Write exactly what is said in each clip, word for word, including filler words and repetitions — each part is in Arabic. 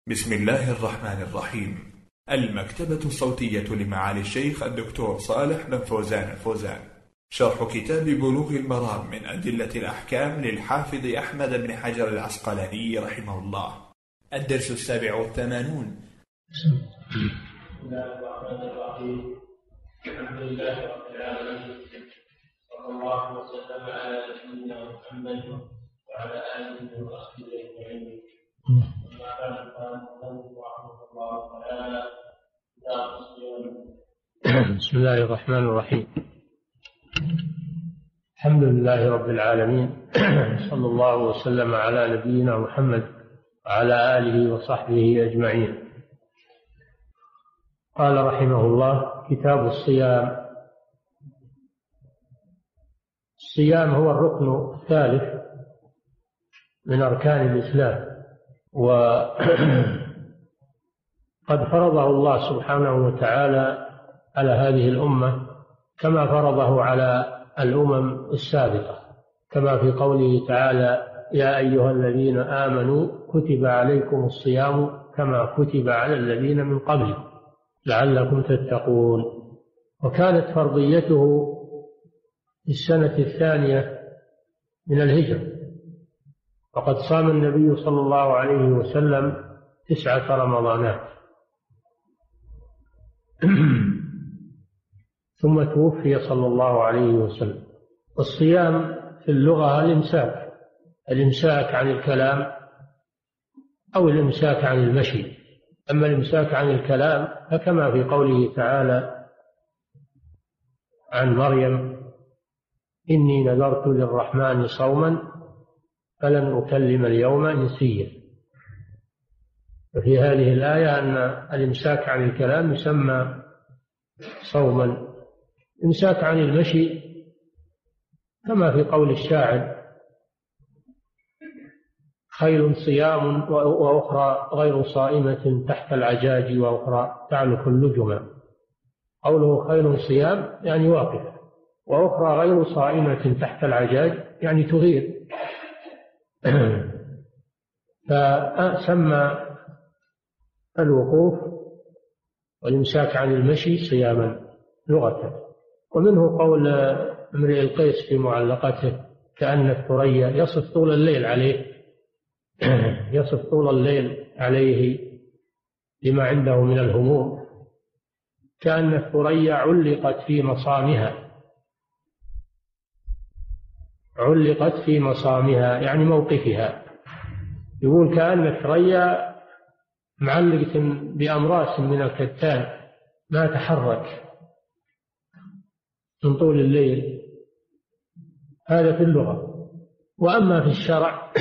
بسم الله الرحمن الرحيم. المكتبة الصوتية لمعالي الشيخ الدكتور صالح بن فوزان الفوزان، شرح كتاب بلوغ المرام من أدلة الأحكام للحافظ أحمد بن حجر العسقلاني رحمه الله. الدرس السابع والثمانون. بسم الله الرحمن الرحيم. الحمد لله رب العالمين، صلى الله وسلم على نبينا محمد وعلى آله وصحبه أجمعين. أما بعد، قال المؤلف رحمه الله تعالى: كتاب الصيام. بسم الله الرحمن الرحيم. الحمد لله رب العالمين، صلى الله وسلم على نبينا محمد وعلى آله وصحبه أجمعين. قال رحمه الله: كتاب الصيام. الصيام هو الركن الثالث من أركان الإسلام، وقد فرضه الله سبحانه وتعالى على هذه الأمة كما فرضه على الأمم السابقة، كما في قوله تعالى: يا أيها الذين آمنوا كتب عليكم الصيام كما كتب على الذين من قبلكم لعلكم تتقون. وكانت فرضيته في السنة الثانية من الهجرة، وقد صام النبي صلى الله عليه وسلم تسعة رمضانات ثم توفي صلى الله عليه وسلم. والصيام في اللغة الإمساك، الإمساك عن الكلام أو الإمساك عن المشي. أما الإمساك عن الكلام فكما في قوله تعالى عن مريم: إني نذرت للرحمن صوما فلن أكلم اليوم إنسيا. وفي هذه الآية أن الإمساك عن الكلام يسمى صوما. إمساك عن المشي كما في قول الشاعر: خيل صيام وأخرى غير صائمة تحت العجاج وأخرى تعلق اللجما. قوله خيل صيام يعني واقف، وأخرى غير صائمة تحت العجاج يعني تغير. فسمى الوقوف والإمساك عن المشي صياما لغة. ومنه قول امرئ القيس في معلقته: كأن الثريا يصف طول الليل عليه يصف طول الليل عليه لما عنده من الهموم. كأن الثريا علقت في مصامها، علقت في مصامها يعني موقفها. يقول كأن الثريا معلقة بأمراس من الكتان ما تحرك من طول الليل. هذا في اللغة. وأما في الشرع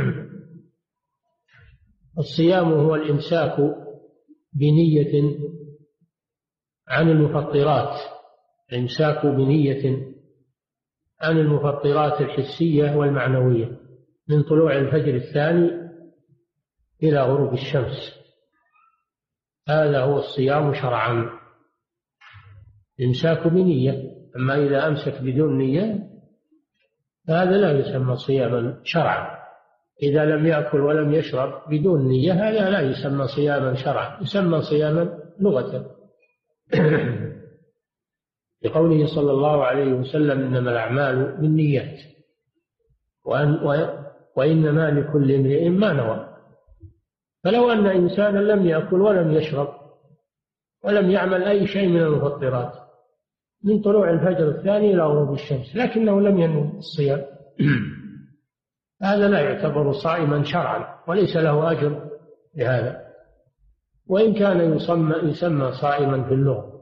الصيام هو الإمساك بنية عن المفطرات، الإمساك بنية عن المفطرات الحسية والمعنوية من طلوع الفجر الثاني إلى غروب الشمس. هذا هو الصيام شرعا، الإمساك بنية. أما إذا أمسك بدون نية فهذا لا يسمى صياما شرعا. إذا لم يأكل ولم يشرب بدون نية هذا لا يسمى صياما شرعا، يسمى صياما لغة. لقوله صلى الله عليه وسلم: إنما الأعمال بالنيات وأن وإنما لكل امرئ ما نوى. فلو أن إنسانا لم يأكل ولم يشرب ولم يعمل أي شيء من المفطرات من طلوع الفجر الثاني إلى غروب الشمس لكنه لم ينوي الصيام هذا لا يعتبر صائما شرعا وليس له أجر لهذا، وإن كان يسمى, يسمى صائما في اللغة.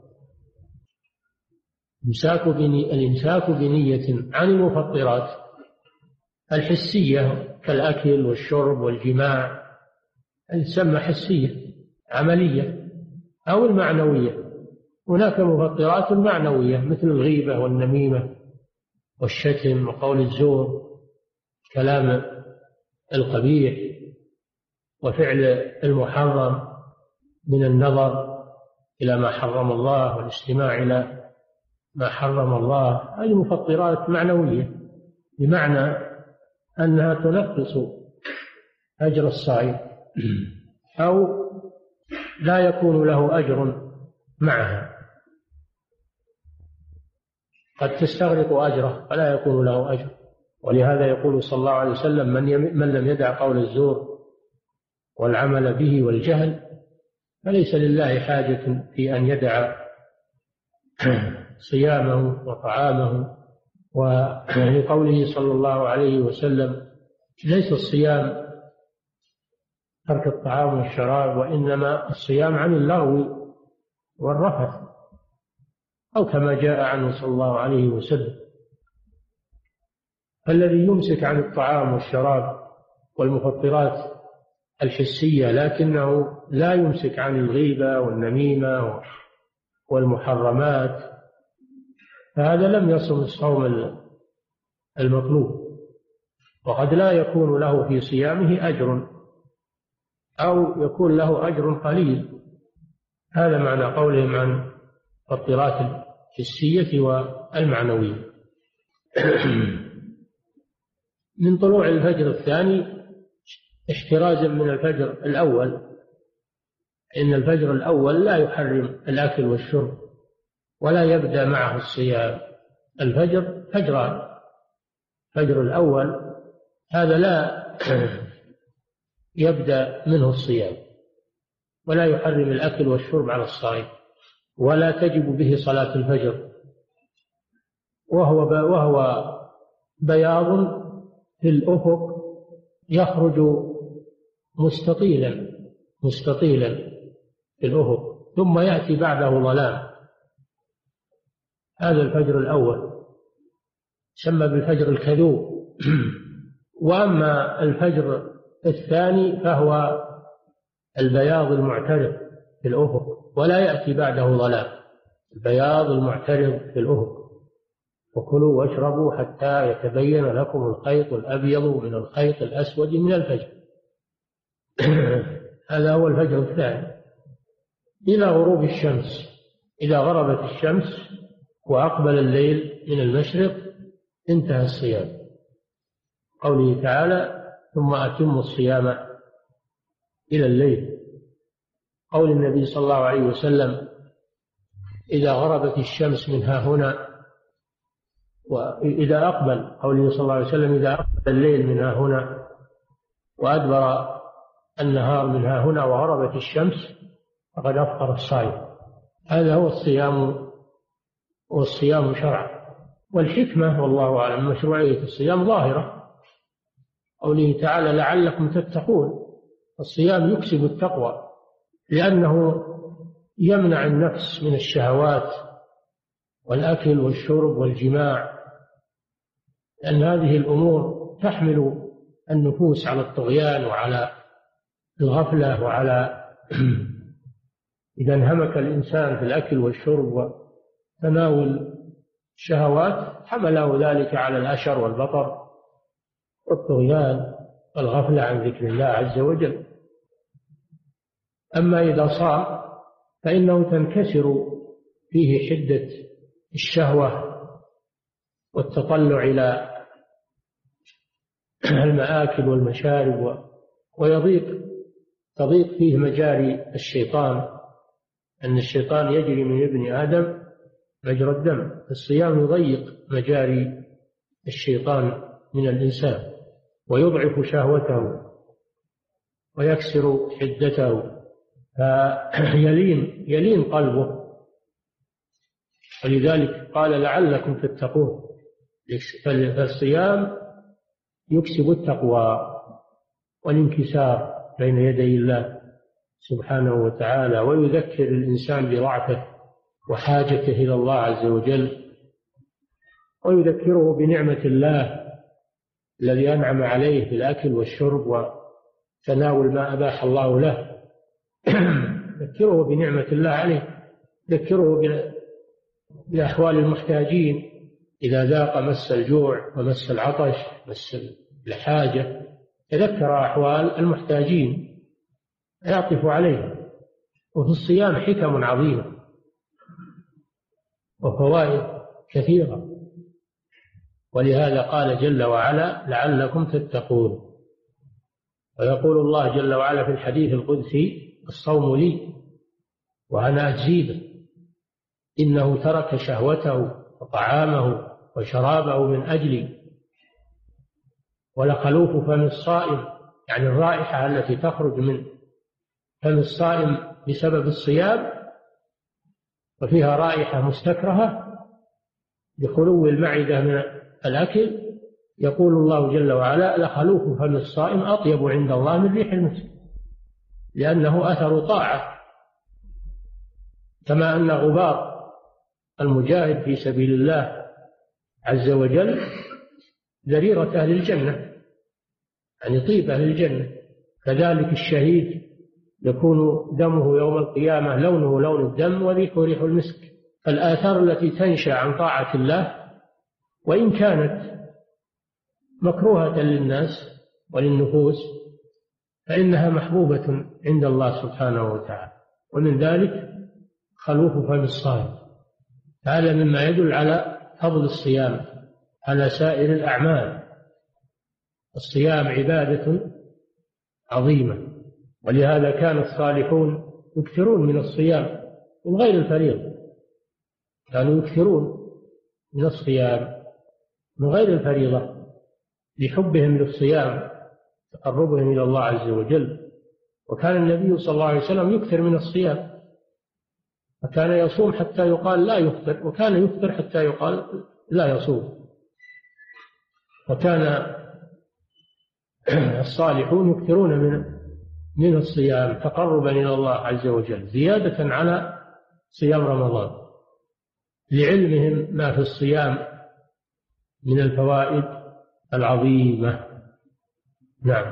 الإمساك بنية عن المفطرات الحسية كالأكل والشرب والجماع، تسمى حسية عملية، أو المعنوية. هناك مفطرات معنوية مثل الغيبة والنميمة والشتم وقول الزور، كلام القبيح، وفعل المحرم من النظر إلى ما حرم الله والاستماع إلى ما حرم الله. هذه مفطرات معنوية، بمعنى أنها تنقص أجر الصائم. أو لا يكون له أجر معها، قد تستغرق أجره فلا يكون له أجر. ولهذا يقول صلى الله عليه وسلم: من, من لم يدع قول الزور والعمل به والجهل فليس لله حاجة في أن يدع صيامه وطعامه. ولقوله صلى الله عليه وسلم: ليس الصيام ترك الطعام والشراب، وإنما الصيام عن اللغو والرفث، أو كما جاء عنه صلى الله عليه وسلم. الذي يمسك عن الطعام والشراب والمفطرات الحسية لكنه لا يمسك عن الغيبة والنميمة والمحرمات، فهذا لم يصم الصوم المطلوب، وقد لا يكون له في صيامه أجر أو يكون له أجر قليل. هذا معنى قولهم عن المفطرات الحسية والمعنوية. من طلوع الفجر الثاني احترازا من الفجر الأول، إن الفجر الأول لا يحرم الأكل والشرب ولا يبدأ معه الصيام. الفجر فجران: الفجر الأول هذا لا يبدأ منه الصيام ولا يحرم الأكل والشرب على الصائم، ولا تجب به صلاة الفجر، وهو وهو بياض في الأفق يخرج مستطيلا مستطيلا في الأفق، ثم يأتي بعده ظلام. هذا الفجر الأول يسمى بالفجر الكذوب. وأما الفجر الثاني فهو البياض المعترض في الأفق ولا يأتي بعده ظلام، البياض المعترض في الأفق. وكلوا واشربوا حتى يتبين لكم الخيط الأبيض من الخيط الأسود من الفجر. هذا هو الفجر الثاني إلى غروب الشمس. إذا غربت الشمس وأقبل الليل من المشرق انتهى الصيام. قوله تعالى: ثم أتموا الصيام إلى الليل. قول النبي صلى الله عليه وسلم: إذا غربت الشمس من ها هنا، وإذا أقبل، قوله صلى الله عليه وسلم: إذا أقبل الليل من ها هنا وأدبر النهار من ها هنا وغربت الشمس فقد أفطر الصائم. هذا هو الصيام، والصيام شرعا. والحكمة والله أعلم مشروعية الصيام ظاهرة. قوله تعالى: لعلكم تتقون. الصيام يكسب التقوى لأنه يمنع النفس من الشهوات والأكل والشرب والجماع، لأن هذه الأمور تحمل النفوس على الطغيان وعلى الغفلة وعلى إذا انهمك الإنسان في الأكل والشرب وتناول الشهوات حمله ذلك على الأشر والبطر والطغيان والغفلة عن ذكر الله عز وجل. أما إذا صام فإنه تنكسر فيه حدة الشهوة والتطلع إلى المآكل والمشارب، ويضيق تضيق فيه مجاري الشيطان، أن الشيطان يجري من ابن آدم مجرى الدم. الصيام يضيق مجاري الشيطان من الإنسان ويضعف شهوته ويكسر حدته، فيلين يلين قلبه. ولذلك قال: لعلكم تتقون. فالصيام يكسب التقوى والانكسار بين يدي الله سبحانه وتعالى، ويذكر الإنسان بضعفه وحاجته إلى الله عز وجل، ويذكره بنعمة الله الذي أنعم عليه بالأكل والشرب وتناول ما أباح الله له. يذكره بنعمة الله عليه، يذكره بأحوال المحتاجين إذا ذاق مس الجوع ومس العطش مس الحاجة، يذكر أحوال المحتاجين يعطف عليهم. وفي الصيام حكم عظيمة وفوائد كثيرة، ولهذا قال جل وعلا: لعلكم تتقون. ويقول الله جل وعلا في الحديث القدسي: الصوم لي وأنا أجزي به، إنه ترك شهوته وطعامه وشرابه من أجلي، ولخلوف فم الصائم، يعني الرائحة التي تخرج من فم الصائم بسبب الصيام وفيها رائحة مستكرهة بخلو المعدة من الأكل، يقول الله جل وعلا: لخلوف فم الصائم أطيب عند الله من ريح المسك، لأنه أثر طاعة، كما أن غبار المجاهد في سبيل الله عز وجل ذريرة أهل الجنة، يعني طيب أهل الجنة، كذلك الشهيد يكون دمه يوم القيامة لونه لون الدم وريحه ريح المسك. الآثار التي تنشأ عن طاعة الله وإن كانت مكروهة للناس وللنفوس فإنها محبوبة عند الله سبحانه وتعالى، ومن ذلك خلوف فم الصائم. هذا مما يدل على فضل الصيام على سائر الأعمال. الصيام عبادة عظيمة، ولهذا كان الصالحون يكثرون من الصيام من غير الفريضة، كانوا يكثرون من الصيام من غير الفريضة لحبهم للصيام تقربهم إلى الله عز وجل. وكان النبي صلى الله عليه وسلم يكثر من الصيام، فكان يصوم حتى يقال لا يفطر، وكان يفطر حتى يقال لا يصوم. وكان الصالحون يكثرون من من الصيام تقربا إلى الله عز وجل زيادة على صيام رمضان، لعلمهم ما في الصيام من الفوائد العظيمة. نعم.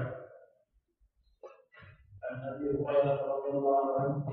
عن أبي هريرة رضي الله عنه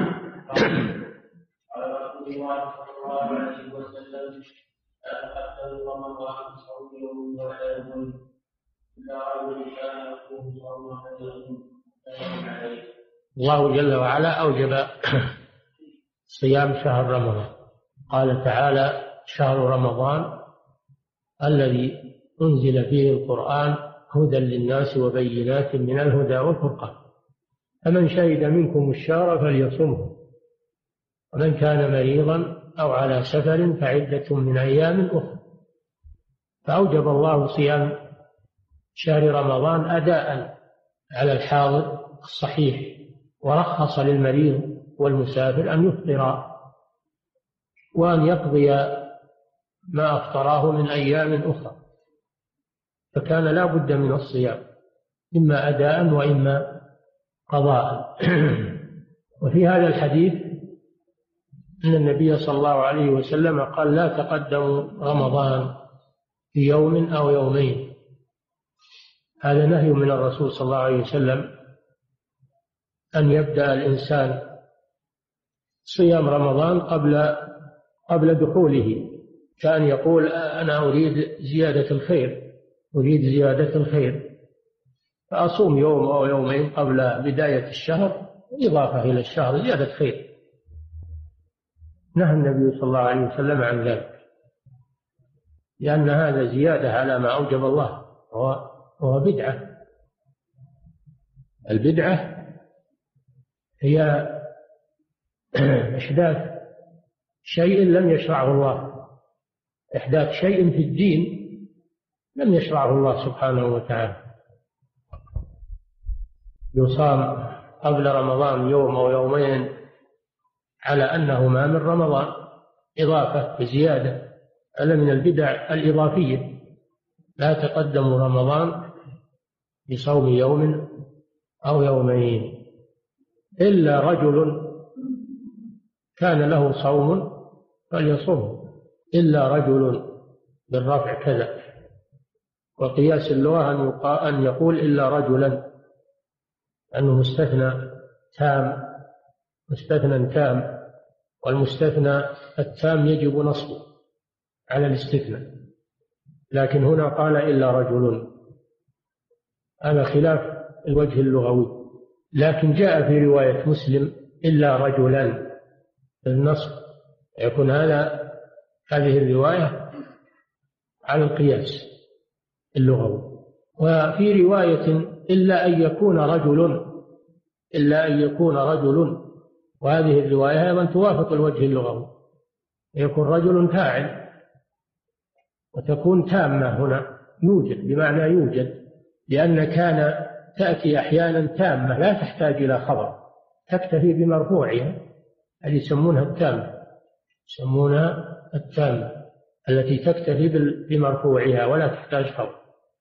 قال رسول الله صلى الله عليه وسلم: لا تقبل رمضان صوم يوم ولا يوم إلا رجل كان يقوم صوم فليصم. الله جل وعلا أوجب صيام شهر رمضان، قال تعالى: شهر رمضان الذي أنزل فيه القرآن هدى للناس وبينات من الهدى والفرقان، فمن شهد منكم الشهر فليصمه، ومن كان مريضا أو على سفر فعدة من أيام أخرى. فأوجب الله صيام شهر رمضان أداء على الحاضر الصحيح، ورخص للمريض والمسافر أن يفطر وأن يقضي ما أفطراه من أيام أخرى، فكان لا بد من الصيام إما أداء وإما قضاء. وفي هذا الحديث أن النبي صلى الله عليه وسلم قال: لا تقدموا رمضان في يوم أو يومين. هذا نهي من الرسول صلى الله عليه وسلم أن يبدأ الإنسان صيام رمضان قبل قبل دخوله، كان يقول: أنا أريد زيادة الخير، أريد زيادة الخير، فأصوم يوم أو يومين قبل بداية الشهر إضافة إلى الشهر زيادة خير. نهى النبي صلى الله عليه وسلم عن ذلك، لأن هذا زيادة على ما أوجب الله، وهو, وهو بدعة. البدعة هي إحداث شيء لم يشرعه الله، إحداث شيء في الدين لم يشرعه الله سبحانه وتعالى. يصام قبل رمضان يوم أو يومين على أنه ما من رمضان إضافة بزيادة، هذا من البدع الإضافية. لا تقدم رمضان بصوم يوم أو يومين إلا رجل كان له صوم فليصوم، إلا رجل بالرفع كذا. وقياس اللغة أن يقول إلا رجلا، أنه مستثنى تام، مستثنى تام، والمستثنى التام يجب نصبه على الاستثناء، لكن هنا قال إلا رجل، هذا خلاف الوجه اللغوي. لكن جاء في رواية مسلم إلا رجلا النصب، يكون هذا هذه الرواية على القياس اللغوي. وفي رواية إلا أن يكون رجل إلا أن يكون رجل وهذه الرواية أيضا توافق الوجه اللغوي، يكون رجل فاعل، وتكون تامة هنا يوجد بمعنى يوجد، لأن كان تأتي أحيانا تامة لا تحتاج إلى خبر، تكتفي بمرفوعها، هذه يسمونها التامة، يسمونها التامة التي تكتفي بمرفوعها ولا تحتاج خبر.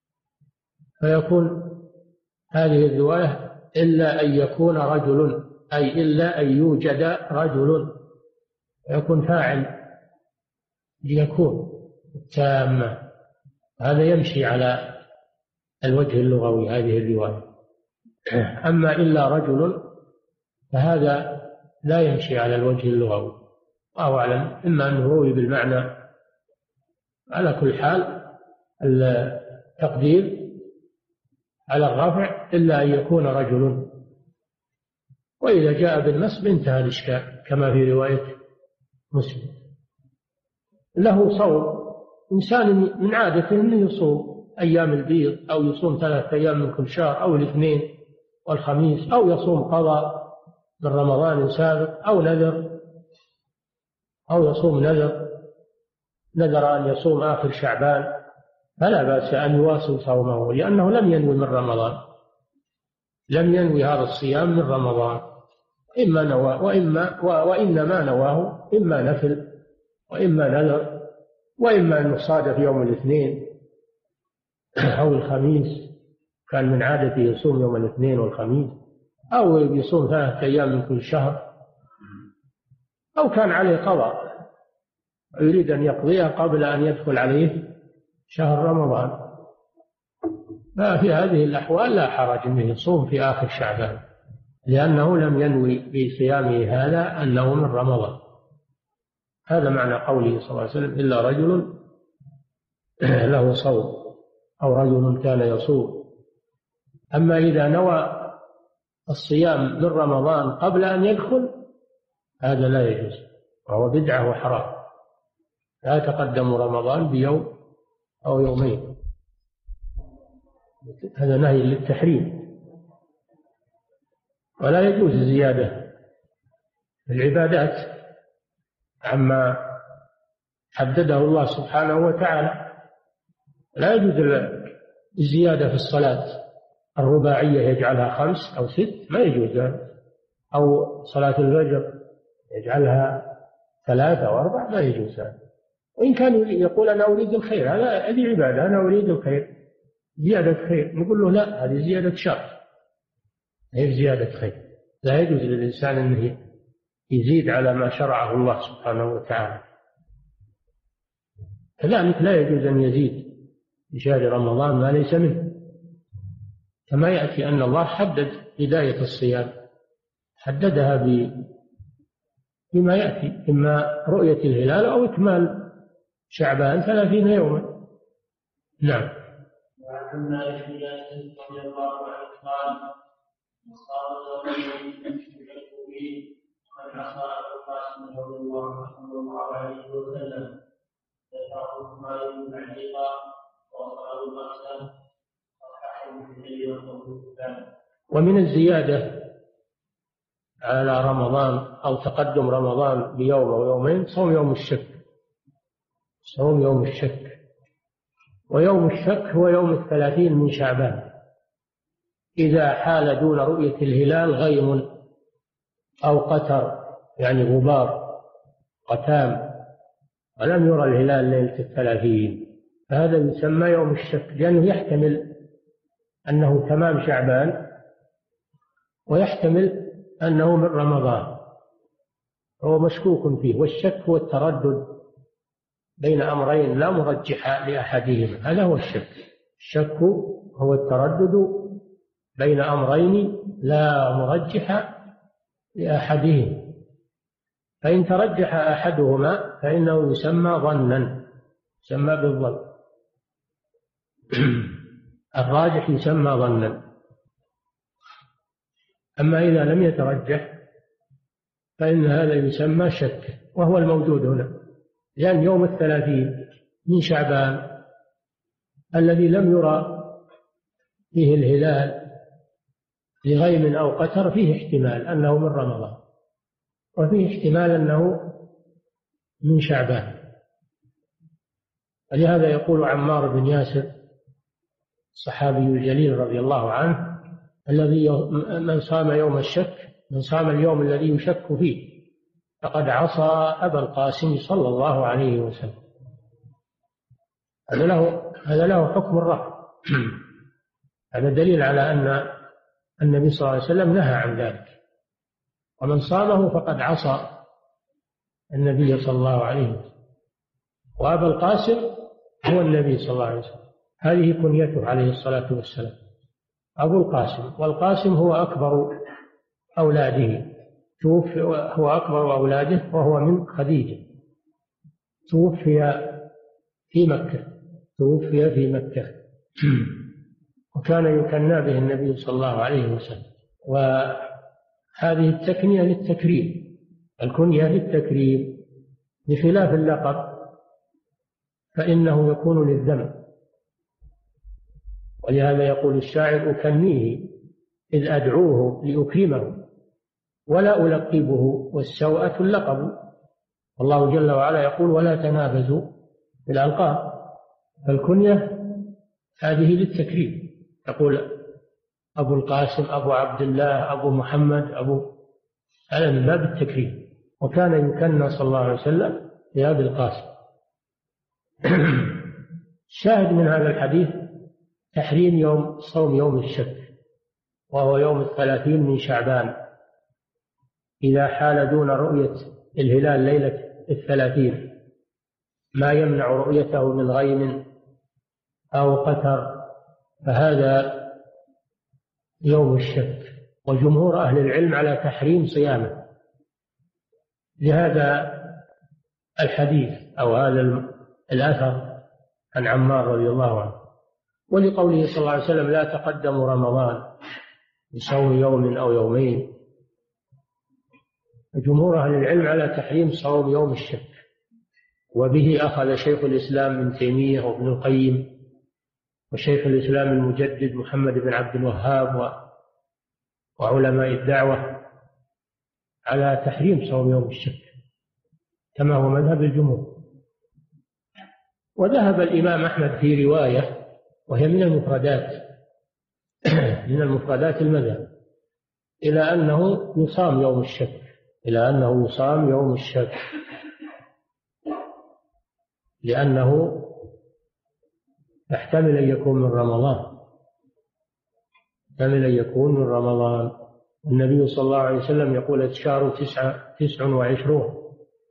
فيكون هذه الرواية إلا أن يكون رجل، أي إلا أن يوجد رجل، يكون فاعل ليكون تامة. هذا يمشي على الوجه اللغوي هذه الرواية. أما إلا رجل فهذا لا يمشي على الوجه اللغوي، والله أعلم، إما أنه روي بالمعنى. على كل حال التقدير على الرفع إلا أن يكون رجل، وإذا جاء بالنصب انتهى الإشكال كما في رواية مسلم. له صوم، إنسان من عادته أنه يصوم أيام البيض، أو يصوم ثلاثة أيام من كل شهر، أو الاثنين والخميس، أو يصوم قضاء من رمضان سابق، أو نذر، أو يصوم نذر نذر أن يصوم آخر شعبان، فلا بأس أن يواصل صومه، لأنه لم ينوي من رمضان، لم ينوي هذا الصيام من رمضان، إما نوى وإما وإنما نواه إما نفل وإما نذر، وإما أنه صادف يوم الاثنين أو الخميس، كان من عادته يصوم يوم الاثنين والخميس، أو يصوم ثلاثة أيام من كل شهر، أو كان عليه قضاء يريد أن يقضيها قبل أن يدخل عليه شهر رمضان، ففي هذه الأحوال لا حرج أنه يصوم في آخر شعبان، لأنه لم ينوي بصيامه هذا أنه من رمضان. هذا معنى قوله صلى الله عليه وسلم إلا رجل له صوم، أو رجل كان يصوم. أما إذا نوى الصيام من رمضان قبل أن يدخل هذا لا يجوز، وهو بدعة وحرام، لا تقدم رمضان بيوم أو يومين، هذا نهي للتحريم. ولا يجوز الزيادة في العبادات عما حدده الله سبحانه وتعالى، لا يجوز الزيادة في الصلاة الرباعية يجعلها خمس أو ست، ما يجوز ذلك، أو صلاة الفجر يجعلها ثلاثة أو أربع، ما يجوز ذلك. وإن كان يقول أنا أريد الخير، هذا هذه عبادة، أنا أريد الخير، زيادة خير، نقول له لا، هذه زيادة شر، هي زيادة خير، لا يجوز للإنسان أنه يزيد على ما شرعه الله سبحانه وتعالى. كذلك لا يجوز أن يزيد في شهر رمضان ما ليس منه، كما يأتي أن الله حدد بداية الصيام، حددها بما يأتي، إما رؤية الهلال أو إكمال شعبان ثلاثين يوما. نعم. وعن مالك بن انس رضي الله عنه قال: صار رجل يشرك به قد عصى ابو القاسم رضي الله صلى الله عليه وسلم، يقرأ مالك تعليقا واصحاب الاقسام صححه في الليل والقران. ومن الزيادة على رمضان أو تقدم رمضان بيوم أو يومين صوم يوم الشك، صوم يوم الشك. ويوم الشك هو يوم الثلاثين من شعبان، إذا حال دون رؤية الهلال غيم أو قتر، يعني غبار قتام، ولم يرى الهلال ليلة الثلاثين، فهذا يسمى يوم الشك، لأنه يحتمل أنه تمام شعبان ويحتمل أنه من رمضان، هو مشكوك فيه. والشك هو التردد بين أمرين لا مرجح لأحدهما، هذا هو الشك. الشك هو التردد بين أمرين لا مرجح لأحدهما، فإن ترجح أحدهما فإنه يسمى ظنا، يسمى بالظن، الراجح يسمى ظنا. أما إذا لم يترجح فإن هذا يسمى شك، وهو الموجود هنا، لأن يوم الثلاثين من شعبان الذي لم يرى فيه الهلال لغيم أو قتر فيه احتمال أنه من رمضان، وفيه احتمال أنه من شعبان. ولهذا يقول عمار بن ياسر الصحابي الجليل رضي الله عنه الذي من صام يوم الشك من صام اليوم الذي يشك فيه فقد عصى أبا القاسم صلى الله عليه وسلم. هذا له هذا له حكم الرفع. هذا دليل على أن النبي صلى الله عليه وسلم نهى عن ذلك، ومن صامه فقد عصى النبي صلى الله عليه وسلم. وأبا القاسم هو النبي صلى الله عليه وسلم، هذه كنيته عليه الصلاة والسلام، أبو القاسم. والقاسم هو أكبر أولاده، توفي هو أكبر أولاده وهو من خديجة، توفي في مكة توفي في مكة وكان يكنى به النبي صلى الله عليه وسلم. وهذه التكنية للتكريم، الكنية للتكريم، بخلاف اللقب فإنه يكون للذم. ولهذا يقول الشاعر: أكنيه إذ أدعوه لأكرمه ولا ألقبه والسوءة اللقب. الله جل وعلا يقول: ولا تنابزوا بالألقاب. فالكنية هذه للتكريم، يقول أبو القاسم، أبو عبد الله، أبو محمد، أبو، هذا من باب التكريم. وكان يكنى صلى الله عليه وسلم بأبي القاسم. الشاهد من هذا الحديث تحريم يوم صوم يوم الشك، وهو يوم الثلاثين من شعبان، إذا حال دون رؤية الهلال ليلة الثلاثين ما يمنع رؤيته من غيم أو قتر، فهذا يوم الشك. وجمهور أهل العلم على تحريم صيامه لهذا الحديث أو هذا الأثر عن عمار رضي الله عنه، ولقوله صلى الله عليه وسلم: لا تقدموا رمضان بصوم يوم أو يومين. جمهور أهل العلم على تحريم صوم يوم الشك، وبه أخذ شيخ الإسلام ابن تيمية وابن القيم وشيخ الإسلام المجدد محمد بن عبد الوهاب وعلماء الدعوة على تحريم صوم يوم الشك كما هو مذهب الجمهور. وذهب الإمام أحمد في رواية وهي من المفردات من المفردات المذهب إلى أنه يصام يوم الشك إلى أنه يصام يوم الشك لأنه يحتمل أن يكون من رمضان يحتمل أن يكون من رمضان. النبي صلى الله عليه وسلم يقول: الشهر تسعة تسع وعشرون.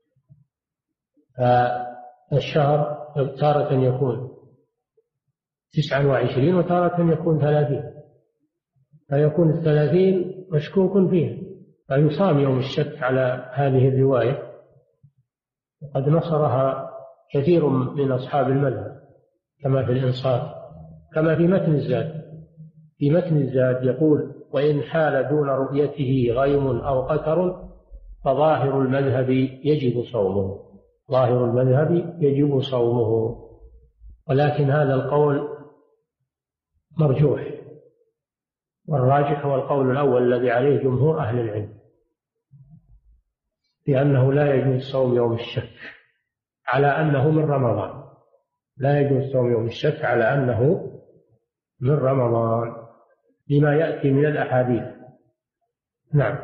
فالشهر تارة يكون تسعا وعشرين وتارة يكون ثلاثين، فيكون الثلاثين مشكوك فيه، فيصام يوم الشك على هذه الرواية. وقد نصرها كثير من أصحاب المذهب كما في الإنصاف، كما في متن الزاد. في متن الزاد يقول: وإن حال دون رؤيته غيم أو قتر فظاهر المذهب يجب صومه ظاهر المذهب يجب صومه. ولكن هذا القول مرجوح، والراجح هو القول الأول الذي عليه جمهور أهل العلم، بأنه لا يجوز صوم يوم الشك على أنه من رمضان لا يجوز صوم يوم الشك على أنه من رمضان لما يأتي من الأحاديث. نعم.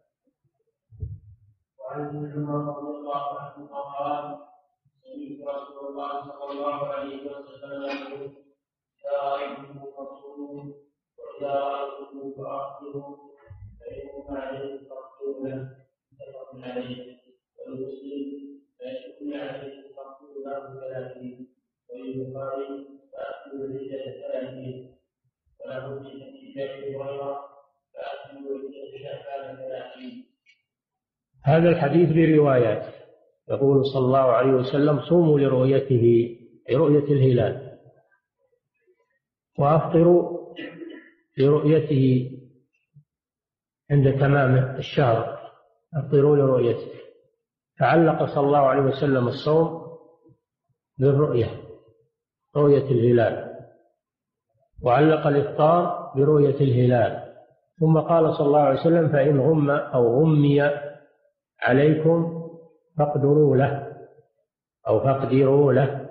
وعن ابن عمر رضي الله عنه قال: سمعت رسول الله صلى الله عليه وسلم يقول: إذا رأيتم فصوموا وإذا رأيتم فأفطروا فإن عليه فاغفروا له متفق عليه. والمسلم فيشكر عليه فاغفروا له ثلاثين. وللبخاري فأكلوا الرجال ثلاثين. وله في حديث أبي هريرة فأكلوا الرجال شعبان ثلاثين. هذا الحديث بروايات. يقول صلى الله عليه وسلم: صوموا لرؤيته لرؤية الهلال، وأفطروا لرؤيته عند تمام الشهر، أفطروا لرؤيته. فعلق صلى الله عليه وسلم الصوم بالرؤية، رؤية الهلال، وعلق الإفطار برؤية الهلال، ثم قال صلى الله عليه وسلم: فإن غم أو غمي عليكم فاقدروا له أو فاقدروا له.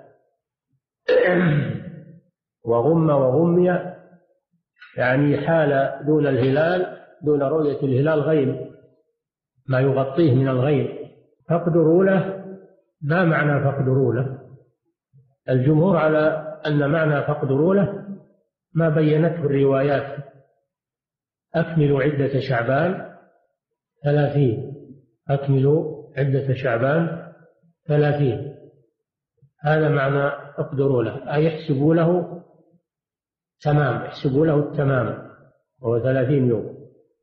وغم وغمي يعني حال دون الهلال، دون رؤية الهلال غيم، ما يغطيه من الغيم. فاقدروا له، ما معنى فاقدروا له؟ الجمهور على أن معنى فاقدروا له ما بينته الروايات: أكملوا عدة شعبان ثلاثين، أكملوا عدة شعبان ثلاثين. هذا معنى اقدروا له، أي يحسبوا له تمام، يحسبوا له التمام وهو ثلاثين يوم،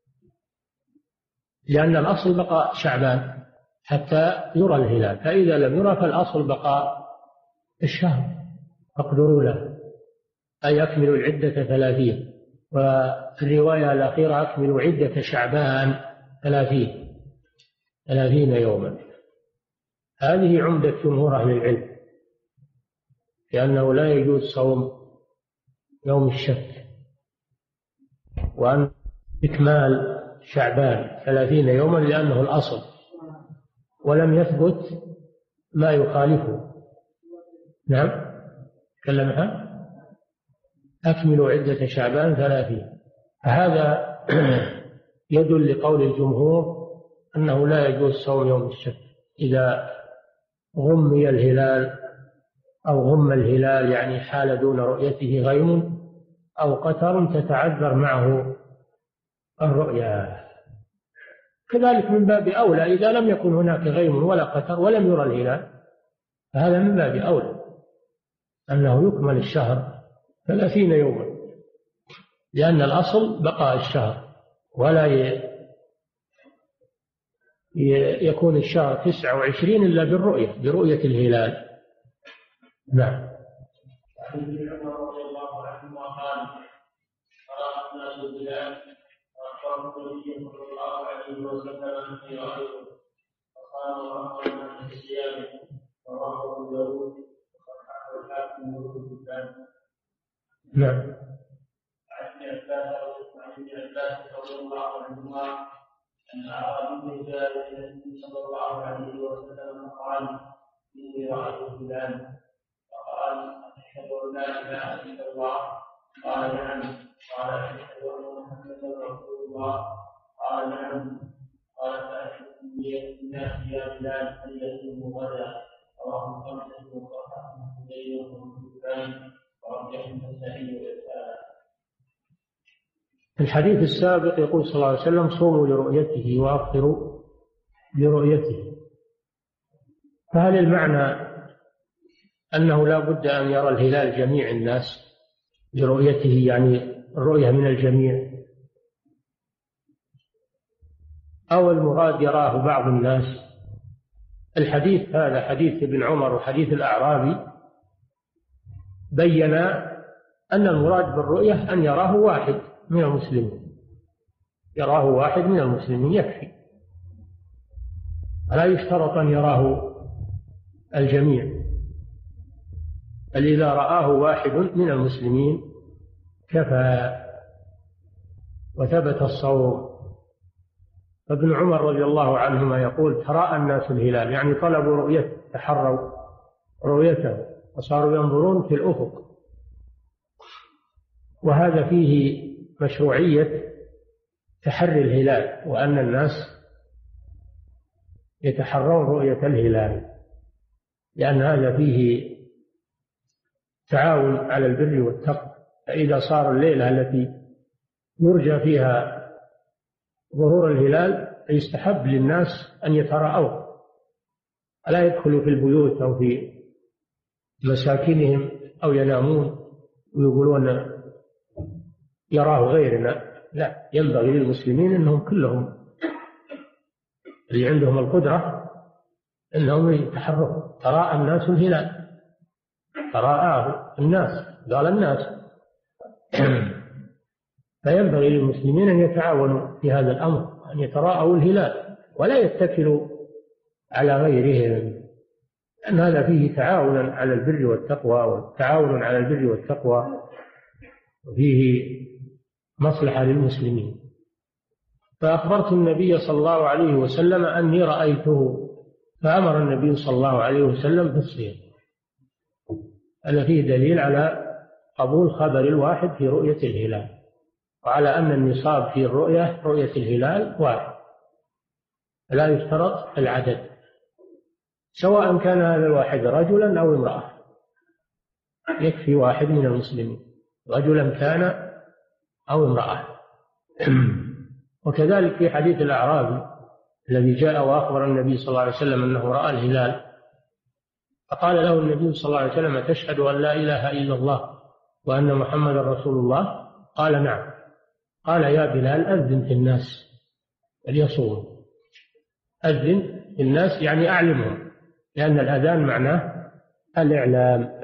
لأن الأصل بقاء شعبان حتى يرى الهلال، فإذا لم يرى فالأصل بقاء الشهر. اقدروا له أي أكملوا العدة ثلاثين. وفي الرواية الأخيرة: أكملوا عدة شعبان ثلاثين، ثلاثين يوما. هذه عمدة جمهور أهل العلم، لأنه لا يجوز صوم يوم الشك، وأن إكمال شعبان ثلاثين يوما لأنه الأصل، ولم يثبت ما يخالفه. نعم، تكلم عنه: أكملوا عدة شعبان ثلاثين. فهذا يدل لقول الجمهور أنه لا يجوز صوم يوم الشك إذا غمي الهلال أو غم الهلال، يعني حال دون رؤيته غيم أو قتر تتعذر معه الرؤيا. كذلك من باب أولى إذا لم يكن هناك غيم ولا قتر ولم يرى الهلال، فهذا من باب أولى أنه يكمل الشهر ثلاثين يوما، لأن الأصل بقاء الشهر، ولا يكون الشهر تسعة وعشرين إلا بالرؤية، برؤية الهلال. نعم. عن ابن عمر رضي الله عنهما قال: قرأ الناس الهلال وأخبر النبي صلى الله عليه وسلم أني رأيته فقال: وأمر الناس بصيامه رواه أبو داود وصححه الحاكم والبخاري. نعم. عن ابن عباس رضي الله عنهما أن أعرابي جاء إلى النبي صلى الله عليه وسلم فقال: إني رأيت الهلال. فقال: أشهد أن لا إله إلا الله. قال: نعم. قال: أشهد أن محمدا رسول الله. قال: نعم. قال: فأشهد الناس يا بلال أن يصوموا غدا. رواه الخمسة وصححه الليل والبخاري ورجحه النسائي والإسلام. في الحديث السابق يقول صلى الله عليه وسلم: صوموا لرؤيته وأفطروا لرؤيته. فهل المعنى أنه لا بد أن يرى الهلال جميع الناس لرؤيته، يعني الرؤية من الجميع، أو المراد يراه بعض الناس؟ الحديث هذا حديث ابن عمر وحديث الأعرابي بين أن المراد بالرؤية أن يراه واحد من المسلمين، يراه واحد من المسلمين يكفي، لا يشترط أن يراه الجميع، بل إذا رآه واحد من المسلمين كفى وثبت الصوم. فابن عمر رضي الله عنهما يقول: تراءى الناس الهلال، يعني طلبوا رؤيته، تحروا رؤيته وصاروا ينظرون في الأفق. وهذا فيه مشروعية تحري الهلال، وأن الناس يتحرون رؤية الهلال، لأن هذا فيه تعاون على البر والتقوى. فإذا صار الليلة التي يرجى فيها ظهور الهلال يستحب للناس أن يتراءوه، ألا يدخلوا في البيوت أو في مساكنهم أو ينامون ويقولون يراه غيرنا. لا، ينبغي للمسلمين أنهم كلهم اللي عندهم القدرة أنهم يتحركوا. تراءى الناس الهلال، تراءاه الناس، قال الناس. فينبغي للمسلمين أن يتعاونوا في هذا الأمر، أن يتراءوا الهلال ولا يتكلوا على غيرهم، لأن هذا فيه تعاون على البر والتقوى، والتعاون على البر والتقوى وفيه مصلحة للمسلمين. فأخبرت النبي صلى الله عليه وسلم أني رأيته، فأمر النبي صلى الله عليه وسلم بالصيام. هذا فيه دليل على قبول خبر الواحد في رؤية الهلال، وعلى أن النصاب في الرؤية رؤية الهلال واحد، لا يشترط العدد، سواء كان هذا الواحد رجلا أو امرأة، يكفي واحد من المسلمين، رجلا كان أو امرأة. وكذلك في حديث الأعرابي الذي جاء وأخبر النبي صلى الله عليه وسلم أنه رأى الهلال، فقال له النبي صلى الله عليه وسلم: تشهد أن لا إله إلا الله وأن محمد رسول الله؟ قال: نعم. قال: يا بلال أذن في الناس فليصوموا. أذن في الناس يعني أعلمهم، لأن الأذان معناه الإعلام.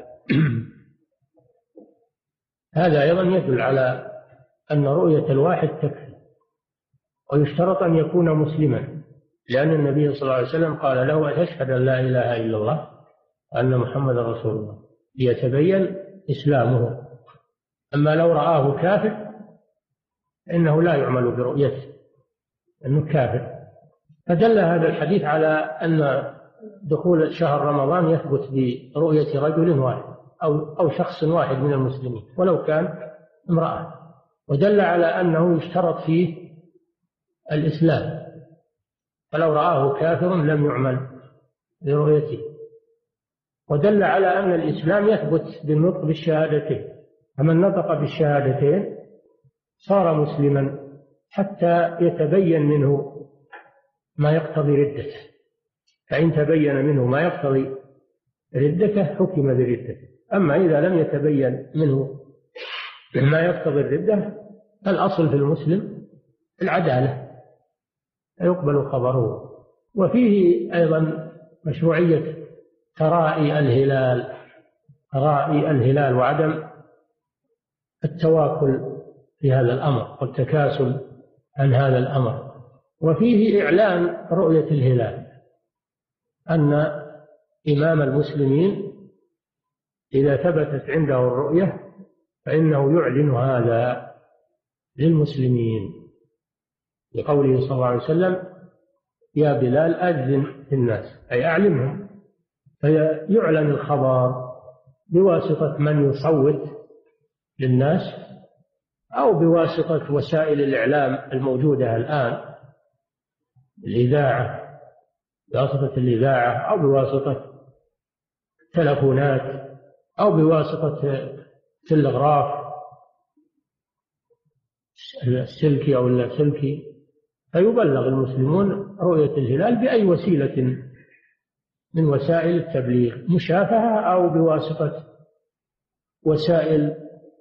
هذا أيضا يدل على أن رؤية الواحد تكفي، ويشترط أن يكون مسلما، لأن النبي صلى الله عليه وسلم قال له: أتشهد أن لا إله إلا الله وأن محمد رسول الله، ليتبين إسلامه. أما لو رآه كافر فإنه لا يعمل برؤيته، أنه كافر. فدل هذا الحديث على أن دخول شهر رمضان يثبت برؤية رجل واحد أو أو شخص واحد من المسلمين ولو كان امرأة، ودل على أنه يشترط فيه الإسلام، فلو رآه كافر لم يعمل برؤيته. ودل على أن الإسلام يثبت بالنطق بالشهادتين، فمن نطق بالشهادتين صار مسلما حتى يتبين منه ما يقتضي ردته، فإن تبين منه ما يقتضي ردته حكم بردته. أما إذا لم يتبين منه ما يقتضي الردة الأصل في المسلم العدالة، يقبل خبره. وفيه أيضا مشروعية ترائي الهلال، ترائي الهلال وعدم التواكل في هذا الأمر والتكاسل عن هذا الأمر. وفيه إعلان رؤية الهلال، أن إمام المسلمين إذا ثبتت عنده الرؤية فإنه يعلن هذا للمسلمين، لقوله صلى الله عليه وسلم: يا بلال أذن في الناس، أي أعلمهم. فيعلن الخبر بواسطة من يصوت للناس أو بواسطة وسائل الإعلام الموجودة الآن، الإذاعة، بواسطة الإذاعة أو بواسطة تلفونات أو بواسطة تلغراف السلكي أو اللاسلكي، فيبلغ المسلمون رؤية الهلال بأي وسيلة من وسائل التبليغ، مشافهة أو بواسطة وسائل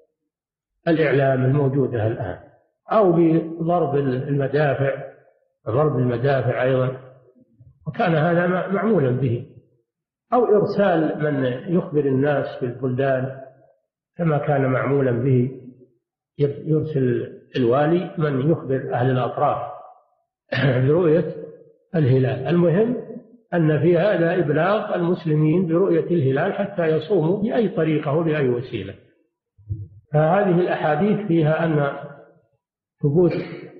الإعلام الموجودة الآن، أو بضرب المدافع، ضرب المدافع أيضا، وكان هذا معمولا به، أو إرسال من يخبر الناس في البلدان كما كان معمولا به، يرسل الوالي من يخبر أهل الأطراف برؤية الهلال. المهم أن في هذا إبلاغ المسلمين برؤية الهلال حتى يصوموا بأي طريقة وبأي وسيلة. فهذه الأحاديث فيها أن ثبوت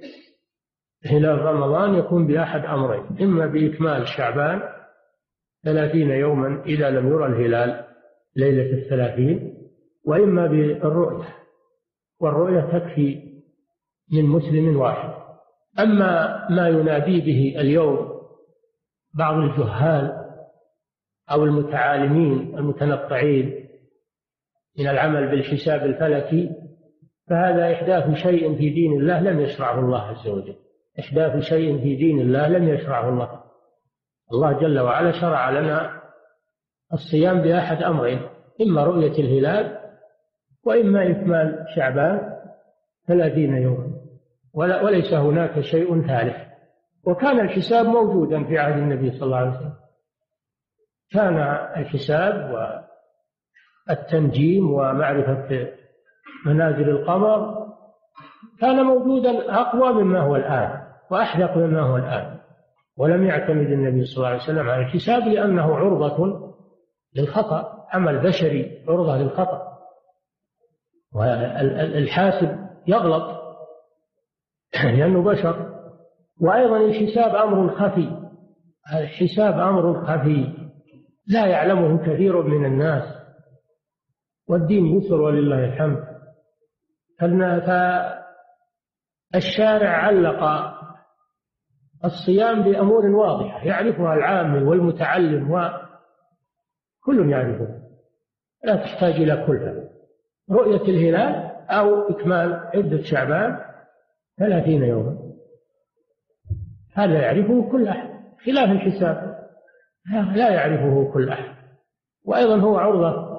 هلال رمضان يكون بأحد أمرين: إما بإكمال شعبان ثلاثين يوما إذا لم يرى الهلال ليلة الثلاثين، وإما بالرؤية، والرؤية تكفي من مسلم واحد. أما ما ينادي به اليوم بعض الجهال أو المتعالمين المتنطعين من العمل بالحساب الفلكي، فهذا إحداث شيء في دين الله لم يشرعه الله عز وجل، إحداث شيء في دين الله لم يشرعه الله. الله جل وعلا شرع لنا الصيام بأحد أمرين: إما رؤية الهلال وإما إكمال شعبان ثلاثين يوما، وليس هناك شيء ثالث. وكان الحساب موجودا في عهد النبي صلى الله عليه وسلم، كان الحساب والتنجيم ومعرفة منازل القمر كان موجودا أقوى مما هو الآن وأحدق مما هو الآن، ولم يعتمد النبي صلى الله عليه وسلم على الحساب لأنه عرضة للخطأ، عمل بشري عرضة للخطأ، والحاسب يغلط لأنه بشر وأيضا الحساب أمر خفي، الحساب أمر خفي لا يعلمه كثير من الناس، والدين يسر ولله الحمد. فالشارع علق الصيام بأمور واضحة يعرفها العامل والمتعلم وكل يعرفها، لا تحتاج إلى كلها. رؤية الهلال أو إكمال عدة شعبان ثلاثين يوما، هذا يعرفه كل أحد، خلاف الحساب لا يعرفه كل أحد. وأيضا هو عرضة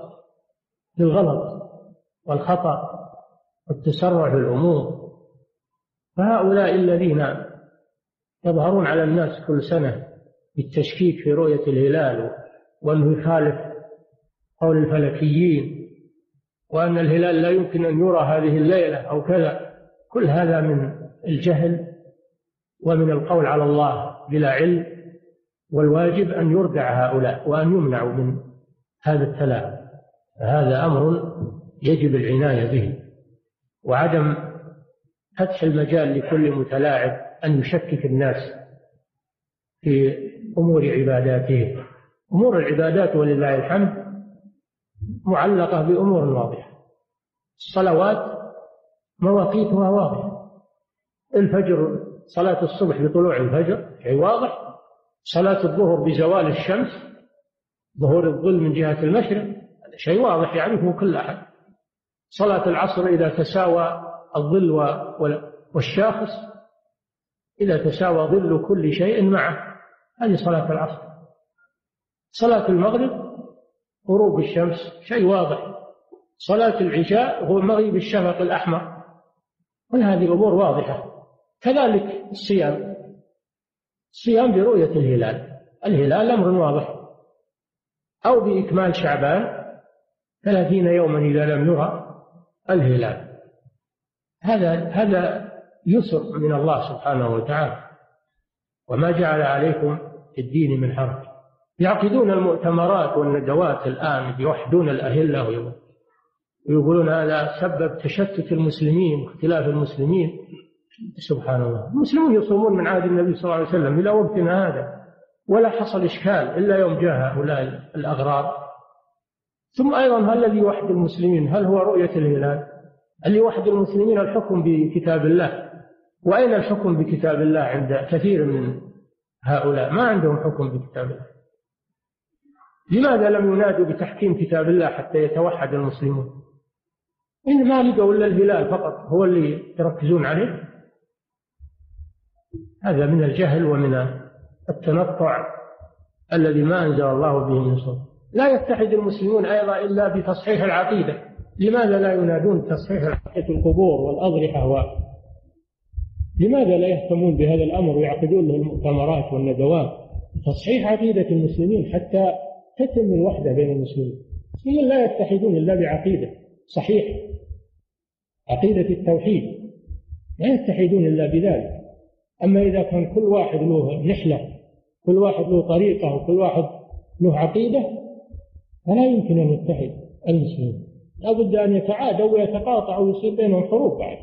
للغلط والخطأ والتسرع في الأمور. فهؤلاء الذين يظهرون على الناس كل سنة بالتشكيك في رؤية الهلال، وأنه يخالف قول الفلكيين، وأن الهلال لا يمكن أن يرى هذه الليلة أو كذا، كل هذا من الجهل ومن القول على الله بلا علم. والواجب أن يردع هؤلاء وأن يمنعوا من هذا التلاعب. هذا أمر يجب العناية به، وعدم فتح المجال لكل متلاعب أن يشكك الناس في أمور عباداتهم. أمور العبادات ولله الحمد معلقة بأمور واضحة. الصلوات مواقيتها واضحة، الفجر صلاة الصبح بطلوع الفجر شيء واضح، صلاة الظهر بزوال الشمس، ظهور الظل من جهة المشرق، هذا شيء واضح يعرفه كل أحد. صلاة العصر إذا تساوى الظل والشاخص، إذا تساوى ظل كل شيء معه، هذه صلاة العصر. صلاة المغرب غروب الشمس شيء واضح. صلاة العشاء هو مغيب الشفق الأحمر، وهذه أمور واضحة. كذلك الصيام، الصيام برؤية الهلال، الهلال أمر واضح، أو بإكمال شعبان ثلاثين يوما إذا لم يرى الهلال. هذا هذا يسر من الله سبحانه وتعالى، وما جعل عليكم في الدين من حرج. يعقدون المؤتمرات والندوات الآن، يوحدون الأهلة ويقولون هذا سبب تشتت المسلمين واختلاف المسلمين. سبحان الله، المسلمون يصومون من عهد النبي صلى الله عليه وسلم إلى وقتنا هذا، ولا حصل إشكال إلا يوم جاء هؤلاء الأغرار. ثم أيضا الذي يوحد المسلمين هل هو رؤية الهلال؟ اللي يوحد المسلمين الحكم بكتاب الله. وأين الحكم بكتاب الله عند كثير من هؤلاء؟ ما عندهم حكم بكتاب الله. لماذا لم ينادوا بتحكيم كتاب الله حتى يتوحد المسلمون؟ إن ما لقوا إلا الهلال فقط هو اللي يركزون عليه. هذا من الجهل ومن التنطع الذي ما أنزل الله به من سلطان. لا يتحد المسلمون أيضا إلا بتصحيح العقيدة. لماذا لا ينادون تصحيح عقيدة القبور والأضرحة و... لماذا لا يهتمون بهذا الأمر ويعقدون له المؤتمرات والندوات؟ تصحيح عقيدة المسلمين حتى تتم الوحدة بين المسلمين. المسلمين لا يتحدون إلا بعقيدة صحيح، عقيدة التوحيد، لا يتحدون إلا بذلك. أما إذا كان كل واحد له نحلة، كل واحد له طريقة، وكل واحد له عقيدة، فلا يمكن أن يتحد المسلمين. لا بد أن يتعادوا ويتقاطعوا ويصير بينهم حروب بعد.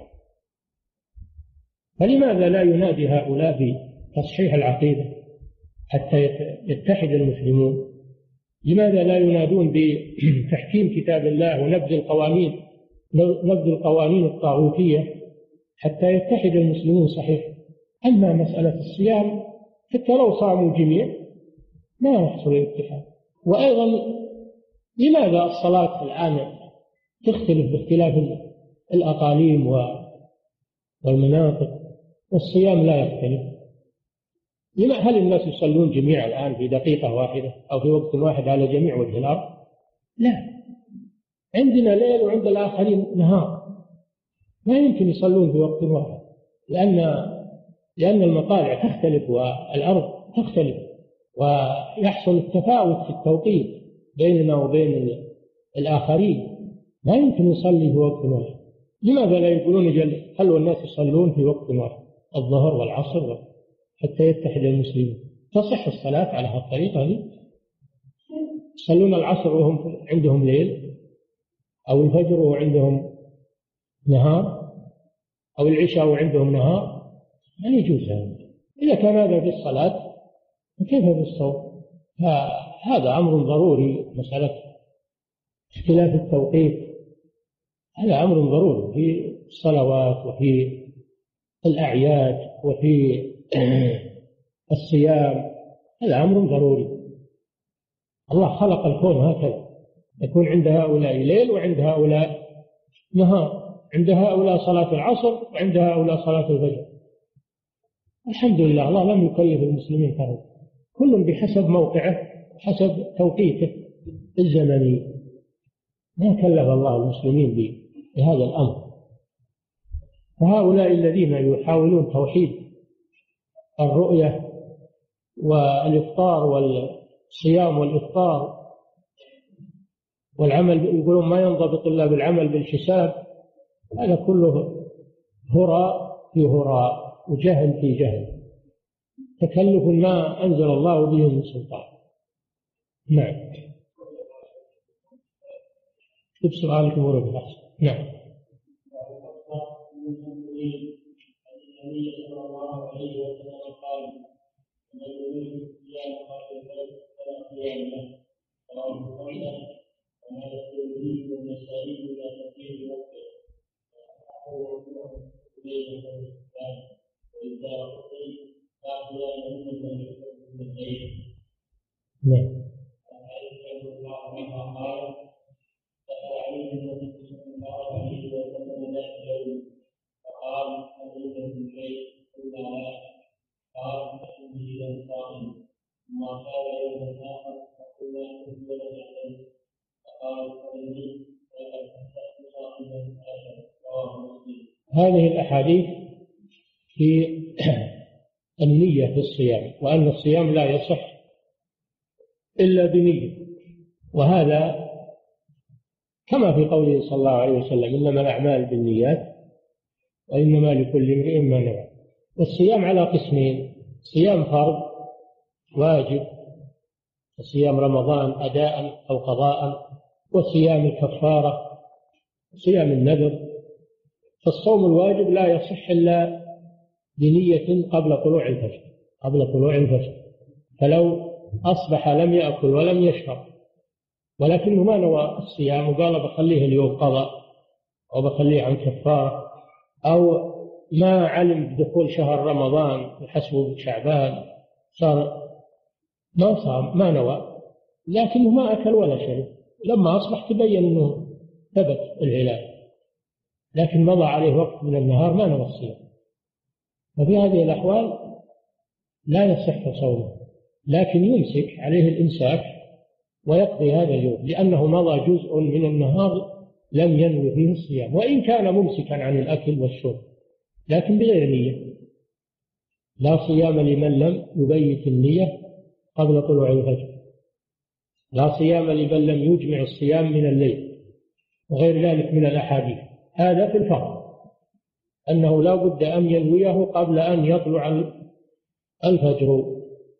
فلماذا لا ينادي هؤلاء بتصحيح العقيدة حتى يتحد المسلمون؟ لماذا لا ينادون بتحكيم كتاب الله ونبذ القوانين نبذ القوانين الطاغوتية حتى يتحد المسلمون صحيح؟ أما مسألة الصيام حتى لو صاموا جميع ما يحصل الاتحاد. وأيضا لماذا الصلاة الآن تختلف باختلاف الأقاليم والمناطق والصيام لا يختلف؟ لما هل الناس يصلون جميعا الآن في دقيقة واحدة أو في وقت واحد على جميع وجه الأرض؟ لا، عندنا ليل وعند الآخرين نهار، ما يمكن يصلون في وقت واحد، لأن لأن المطالع تختلف والأرض تختلف، ويحصل التفاوت في التوقيت بيننا وبين الآخرين، ما يمكن يصلي في وقت واحد. لماذا لا يقولون جل خلوا الناس يصلون في وقت واحد الظهر والعصر حتى يتحد المسلمين؟ تصح الصلاة على هالطريقة هذه. يصلون العصر وهم عندهم ليل، أو الفجر وعندهم نهار، أو العشاء وعندهم نهار، ما يجوز هذا. إذا كان هذا في الصلاة فكيف في الصوم؟ هذا أمر ضروري. مسألة اختلاف التوقيت هذا أمر ضروري في الصلوات وفي الأعياد وفي الصيام. هذا أمر ضروري. الله خلق الكون هكذا، يكون عند هؤلاء ليل وعند هؤلاء نهار، عند هؤلاء صلاة العصر وعند هؤلاء صلاة الفجر. الحمد لله الله لم يكلف المسلمين فرض، كل بحسب موقعه حسب توقيته الزمني. ما كلف الله المسلمين بهذا الأمر. فهؤلاء الذين يحاولون توحيد الرؤية والإفطار والصيام والإفطار والعمل، يقولون ما ينضبط إلا بالعمل بالحساب، هذا كله هراء في هراء وجهل في جهل، تكلف ما أنزل الله به من سلطان. نعم. اكتب سؤالك ورد الأحسن. نعم. النبي صلى الله عليه وسلم قال: من يريد الصيام فليصم ثلاث ايام رواه مسلم وهذا التوحيد والنسائي الى تفسير وقته وهو بين الاسلام واذا قضي فاقيا من الليل. نعم. رضي الله عنها قال: دخل عليه النبي صلى الله عليه وسلم ذات يوم فقال: أريد الليل إلا قال: إني لصائم. ثم قال يوم آخر فقلنا أنزل عليه فقال: إني لقد أصبحت صائما آخر. رواه مسلم. هذه الأحاديث في النية في الصيام، وأن الصيام لا يصح إلا بنية، وهذا كما في قوله صلى الله عليه وسلم: إنما الأعمال بالنيات وإنما لكل امرئ ما نوى. والصيام على قسمين: صيام فرض واجب صيام رمضان أداء أو قضاء، وصيام الكفارة صيام النذر. فالصوم الواجب لا يصح إلا بنية قبل طلوع الفجر قبل طلوع الفجر فلو أصبح لم يأكل ولم يشرب ولكنه ما نوى الصيام وقال بخليه اليوم قضاء أو بخليه عن كفارة، أو ما علم بدخول شهر رمضان وحسبه بشعبان صار ما صام ما نوى، لكنه ما أكل ولا شرب، لما أصبح تبين أنه ثبت الهلال لكن مضى عليه وقت من النهار ما نوى الصيام. ففي هذه الأحوال لا يصح صومه، لكن يمسك عليه الإمساك ويقضي هذا اليوم لأنه مضى جزء من النهار لم ينوي فيه الصيام، وإن كان ممسكا عن الأكل والشرب لكن بغير نية. لا صيام لمن لم يبيت النية قبل طلوع الفجر، لا صيام لمن لم يجمع الصيام من الليل، وغير ذلك من الأحاديث. هذا في الفرض أنه لا بد أن ينويه قبل أن يطلع الفجر،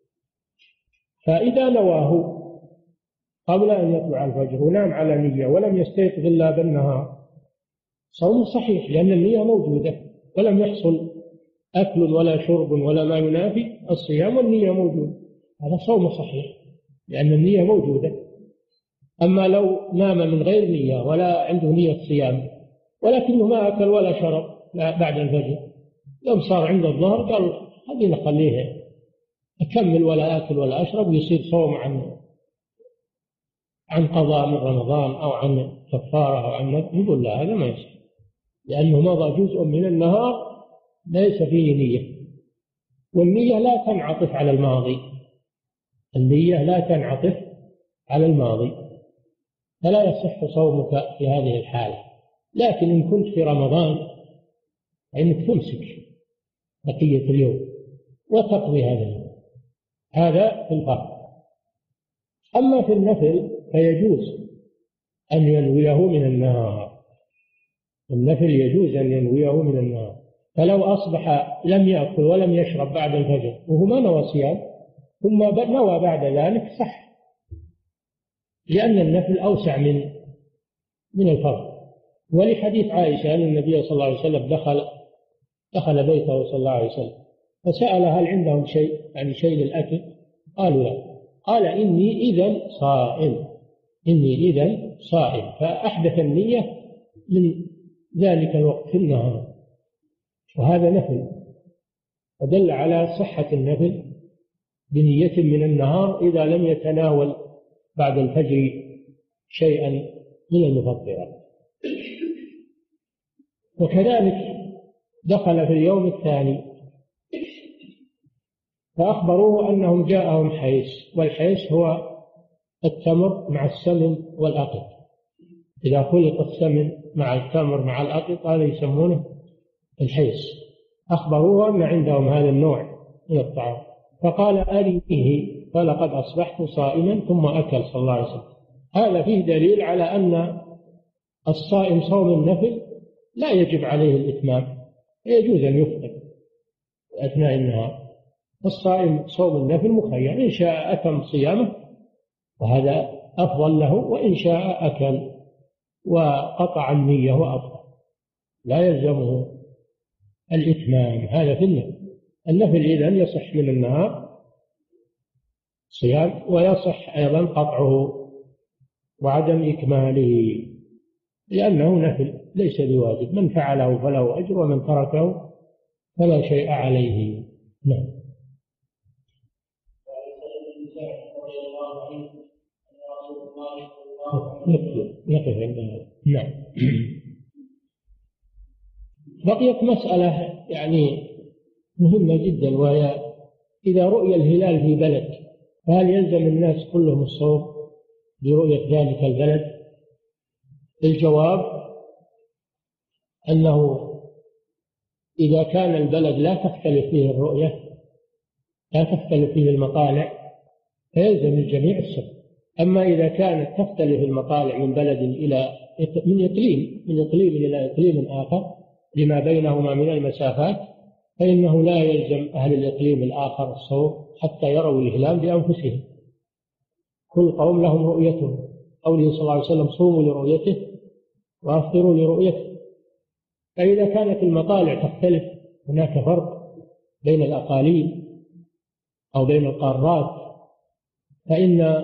فإذا نواه قبل أن يطلع الفجر ونام على نية ولم يستيقظ إلا بالنهار صوم صحيح، لأن النية موجودة ولم يحصل أكل ولا شرب ولا ما ينافي الصيام والنية موجودة، هذا صوم صحيح لأن النية موجودة. أما لو نام من غير نية ولا عنده نية صيام ولكنه ما أكل ولا شرب بعد الفجر، لو صار عند الظهر قال هذه نخليه أكمل ولا أكل ولا أشرب ويصير صوم عن عن قضاء من رمضان أو عن كفارة أو عن نذر، يقول لا هذا ما يصح لأنه مضى جزء من النهار ليس فيه نية، والنية لا تنعطف على الماضي، النية لا تنعطف على الماضي، فلا يصح صومك في هذه الحالة. لكن إن كنت في رمضان فإنك تمسك بقية اليوم وتقضي هذا اليوم، هذا في الفرض. أما في النفل فيجوز أن ينويه من النهار، النفل يجوز أن ينويه من النهار، فلو أصبح لم يأكل ولم يشرب بعد الفجر وهو ما نوى صيام ثم نوى بعد ذلك صح، لأن النفل أوسع من من الفرض. ولحديث عائشة أن النبي صلى الله عليه وسلم دخل دخل بيته صلى الله عليه وسلم فسأل هل عندهم شيء يعني شيء للأكل؟ قالوا لا. قال إني إذن صائم، إني إذن صائم، فأحدث النية من ذلك الوقت في النهار، وهذا نفل، ودل على صحة النفل بنية من النهار إذا لم يتناول بعد الفجر شيئا من المفطرات. وكذلك دخل في اليوم الثاني فأخبروه أنهم جاءهم حيس، والحيس هو التمر مع السمن والأقط. إذا خلط السمن مع التمر مع الأقط هذا يسمونه الحيس. أخبروه أن عندهم هذا النوع من الطعام، فقال أرنيه، قال قد أصبحت صائما، ثم أكل صلى الله عليه وسلم. هذا فيه دليل على أن الصائم صوم النفل لا يجب عليه الإتمام، يجوز أن يفطر أثناء النهار. الصائم صوم النفل مخير، إن شاء أتم صيامه وهذا أفضل له، وإن شاء أكل وقطع النية وأفضل، لا يلزمه الإتمام. هذا في النفل. النفل إذن يصح من النهار صيام، ويصح أيضا قطعه وعدم إكماله، لأنه نفل ليس بواجب، من فعله فله أجر ومن تركه فلا شيء عليه. نعم. نقف عندنا. نعم. بقيت مسألة يعني مهمة جدا، وهي إذا رؤي الهلال في بلد فهل يلزم الناس كلهم الصوم برؤية ذلك البلد؟ الجواب أنه إذا كان البلد لا تختلف فيه الرؤية، لا تختلف فيه المطالع، فيلزم الجميع الصوم. أما إذا كانت تختلف المطالع من بلد إلى من إقليم من إقليم إلى إقليم آخر لما بينهما من المسافات، فإنه لا يلزم أهل الإقليم الآخر الصوم حتى يروا الهلال بأنفسهم. كل قوم لهم رؤيتهم، قوله صلى الله عليه وسلم صوموا لرؤيته وأفطروا لرؤيته. فإذا كانت المطالع تختلف، هناك فرق بين الأقاليم أو بين القارات، فإن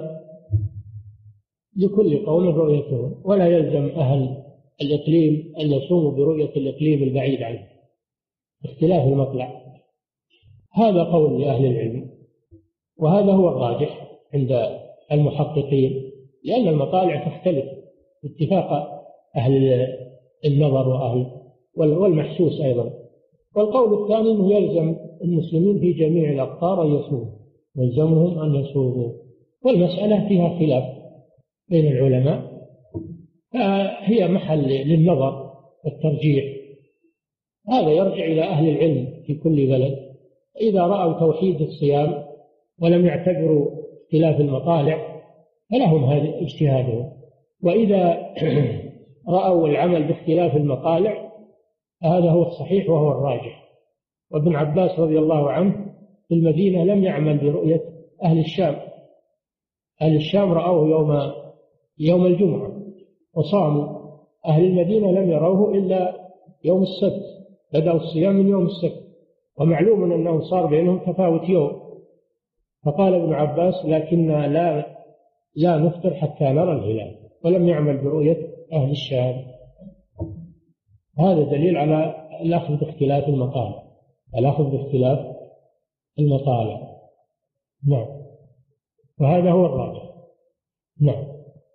لكل قوم رؤيتهم، ولا يلزم أهل الإقليم أن يصوموا برؤية الإقليم البعيد عنه اختلاف المطلع. هذا قول لأهل العلم، وهذا هو الراجح عند المحققين، لأن المطالع تختلف اتفاق أهل النظر وأهل والمحسوس أيضا. والقول الثاني أنه يلزم المسلمين في جميع الأقطار أن يصوموا، يلزمهم أن يصوموا، والمسألة فيها خلاف بين العلماء، فهي محل للنظر والترجيح. هذا يرجع إلى أهل العلم في كل بلد، إذا رأوا توحيد الصيام ولم يعتبروا اختلاف المطالع فلهم هذا اجتهادهم، وإذا رأوا العمل باختلاف المطالع فهذا هو الصحيح وهو الراجح. وابن عباس رضي الله عنه في المدينة لم يعمل برؤية أهل الشام، أهل الشام رأوه يوم يوم الجمعة وصاموا، أهل المدينة لم يروه إلا يوم السبت، بدأوا الصيام من يوم السبت، ومعلوم أنه صار بينهم تفاوت يوم. فقال ابن عباس لكننا لا لا نفطر حتى نرى الهلال، ولم يعمل برؤية أهل الشام. هذا دليل على الأخذ باختلاف المطالع، الأخذ باختلاف المطالع. نعم، وهذا هو الراجح. نعم.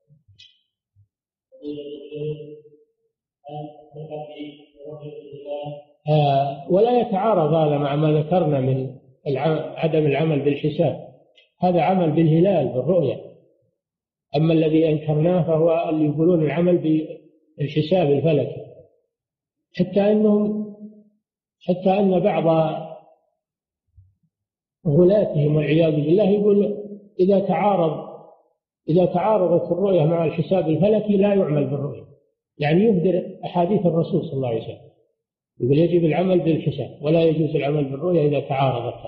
آه ولا يتعارض هذا مع ما ذكرنا من عدم العمل بالحساب، هذا عمل بالهلال بالرؤية. أما الذي أنكرناه فهو اللي يقولون العمل بالحساب الفلكي، حتى أنهم حتى أن بعض غلاتهم والعياذ بالله يقول إذا تعارض إذا تعارضت الرؤية مع الحساب الفلكي لا يعمل بالرؤية، يعني يهدر أحاديث الرسول صلى الله عليه وسلم، يقول يجب العمل بالحساب ولا يجوز العمل بالرؤية إذا تعارضت.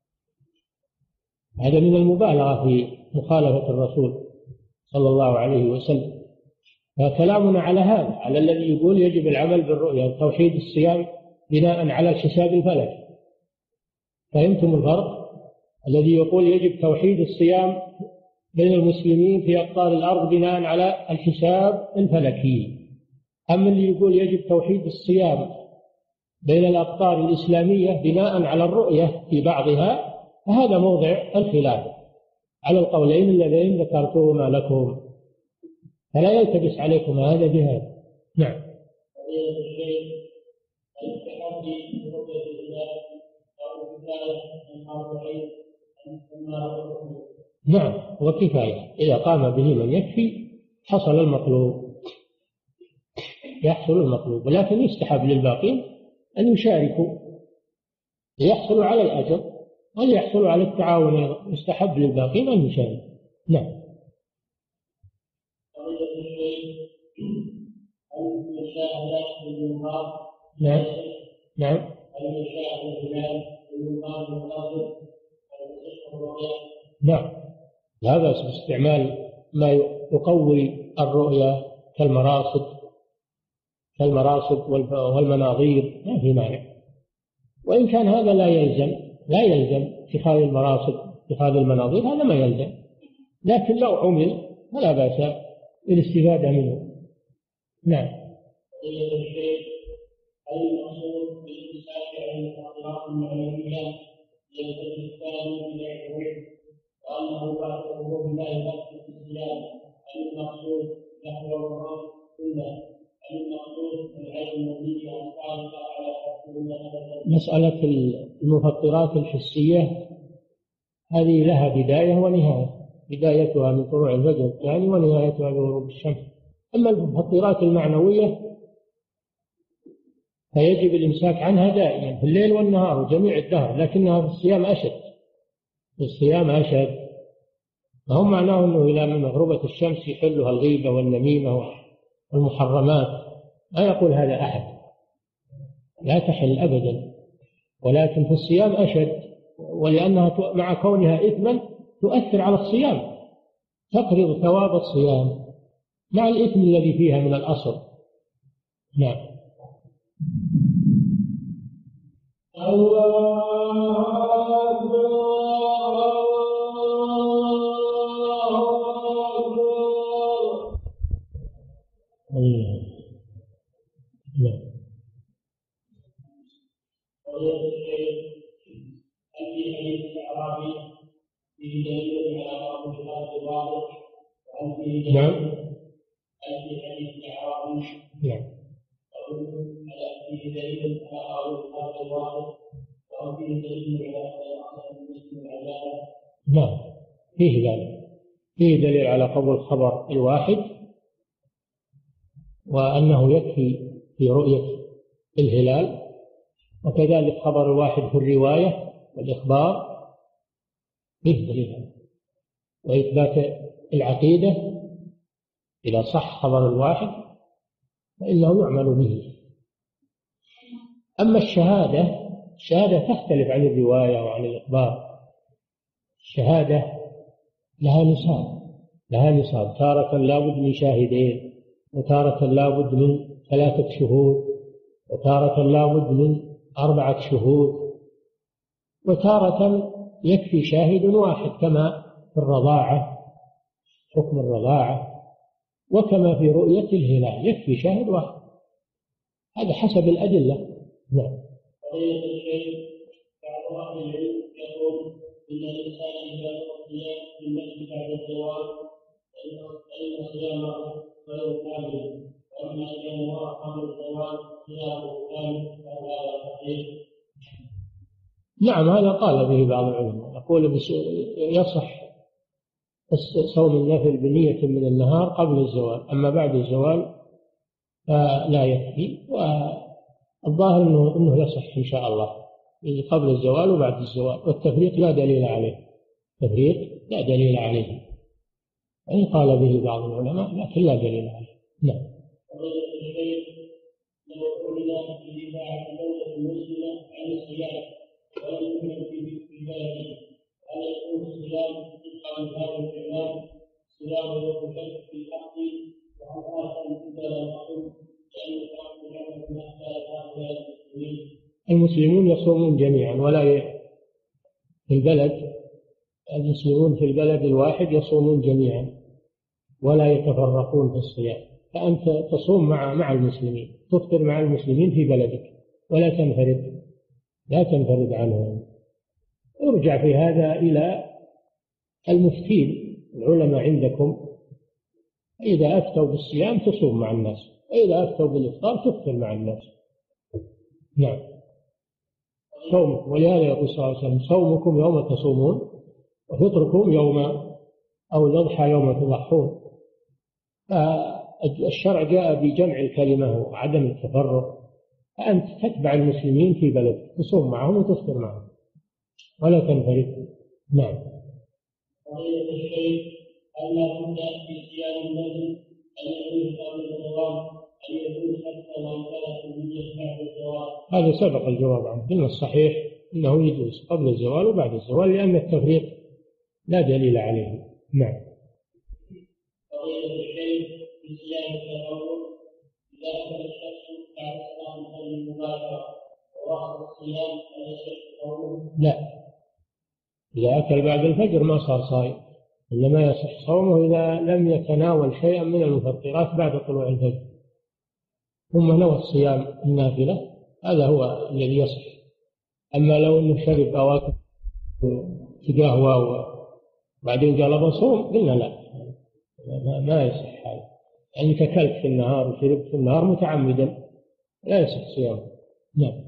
هذا من المبالغة في مخالفة الرسول صلى الله عليه وسلم. فكلامنا على هذا، على الذي يقول يجب العمل بالرؤية وتوحيد الصيام بناء على الحساب الفلكي. فهمتم الفرق؟ الذي يقول يجب توحيد الصيام بين المسلمين في أقطار الأرض بناء على الحساب الفلكي. أما اللي يقول يجب توحيد الصيام بين الأقطار الإسلامية بناء على الرؤية في بعضها، فهذا موضع الخلاف على القولين اللذين ذكرتهما لكم، فلا يلتبس عليكم هذا بهذا. نعم. نعم، وكفاية إذا قام به من يكفي حصل المطلوب، يحصل المطلوب، ولكن يستحب للباقين أن يشاركوا ليحصلوا على الأجر وليحصلوا على التعاون، يستحب للباقين أن يشاركوا. نعم. نعم. نعم. نعم، لا بأس باستعمال ما يقوي الرؤيا كالمراصد كالمراصد والمناظير، ما في مانع، وإن كان هذا لا يلزم لا يلزم اتخاذ المراصد اتخاذ المناظير، هذا ما يلزم، لكن لو عمل فلا بأس بالاستفادة منه. نعم. وأنه بعد الظهور لا يبقى في الصيام، المقصود نحو الرب كله، المقصود العلم الذي أنقذ على مسألة المفطرات الحسية هذه لها بداية ونهاية، بدايتها من طلوع الفجر الثاني ونهايتها بغروب الشمس. أما المفطرات المعنوية فيجب الإمساك عنها دائما في الليل والنهار وجميع الدهر، لكنها في الصيام أشد في الصيام أشد فهم معناه أنه إلى من غروبة الشمس يحلها الغيبة والنميمة والمحرمات، لا يقول هذا أحد، لا تحل أبدا، ولكن في الصيام أشد، ولأنها مع كونها إثما تؤثر على الصيام، تقرض ثواب الصيام مع الإثم الذي فيها من الأصل. نعم. الله أكبر. الله. نعم. نعم. نعم. نعم، فيه ذلك، فيه دليل على قبول الخبر الواحد، وأنه يكفي في رؤية الهلال، وكذلك خبر الواحد في الرواية والإخبار فيه دليل، وإثبات العقيدة إذا صح خبر الواحد فإنه يعمل به. أما الشهادة الشهادة تختلف عن الرواية وعن الإخبار، الشهادة لها نصاب لها نصاب تارة لابد من شاهدين، وتارة لابد من ثلاثة شهود، وتارة لابد من أربعة شهود، وتارة يكفي شاهد واحد كما في الرضاعة، حكم الرضاعة، وكما في رؤية الهلال يكفي شاهد واحد، هذا حسب الأدلة. نعم. قضية الشيء بعض أهل العلم يقول إن الإنسان إذا أوتي في المسجد بعد الزواج فإن صيامه غير كامل، وأما إذا هو قبل الزواج صيامه كامل فهذا صحيح. نعم، هذا قال به بعض العلماء، يقول يصح صوم النفل بنية من النهار قبل الزوال، أما بعد الزوال فلا يكفي، والظاهر إنه, إنه يصح إن شاء الله قبل الزوال وبعد الزوال، والتفريق لا دليل عليه تفريق لا دليل عليه، إن قال به بعض العلماء لكن لا دليل عليه. نعم. لو قلنا في إذاعة الدولة المسلمة عن الصيام ولم يكن في بلده، هل يكون الصيام طبقا لهذا الإعلان صيام يوم الشك في الحق، وهل آخر إذا لم أقل لأن الحق يعمل من أحسن هؤلاء المسلمين؟ المسلمون يصومون جميعا ولا في البلد المسلمون في البلد الواحد يصومون جميعا ولا يتفرقون في الصيام، فأنت تصوم مع مع المسلمين، تفطر مع المسلمين في بلدك ولا تنفرد لا تنفرد عنهم. ارجع في هذا إلى المفتين العلماء عندكم، إذا أفتوا بالصيام تصوم مع الناس، وإذا أفتوا بالإفطار تفطر مع الناس. نعم. صوم، ولهذا يقول صلى الله عليه وسلم: صومكم يوم تصومون وفطركم يوم أو الأضحى يوم تضحون. فالشرع جاء بجمع الكلمة وعدم التفرق، فأنت تتبع المسلمين في بلدك، تصوم معهم وتفطر معهم ولا تنفرد. نعم. فضيلة الشيخ، هل لا بد في صيام النذر أن يكون قبل الزواج أن يكون حتى لو كانت النية بعد الزواج؟ هذا سبق الجواب عنه. إن الصحيح أنه يجوز قبل الزوال وبعد الزوال، لأن التفريق لا دليل عليه. نعم. فضيلة الشيخ، في صيام التطوع إذا أكل الشخص بعد صلاة الفجر المباشرة وواصل الصيام هل يصح صومه؟ لا، إذا أكل بعد الفجر ما صار صائم، إنما يصح صومه إذا لم يتناول شيئا من المفطرات بعد طلوع الفجر ثم نوى الصيام النافلة، هذا هو الذي يصح. أما لو أنه شرب أواكب في قهوة وبعدين قال بصوم، قلنا لا، ما يصح هذا، يعني تكلت في النهار وشربت في النهار متعمدا لا يصح صيامه. نعم.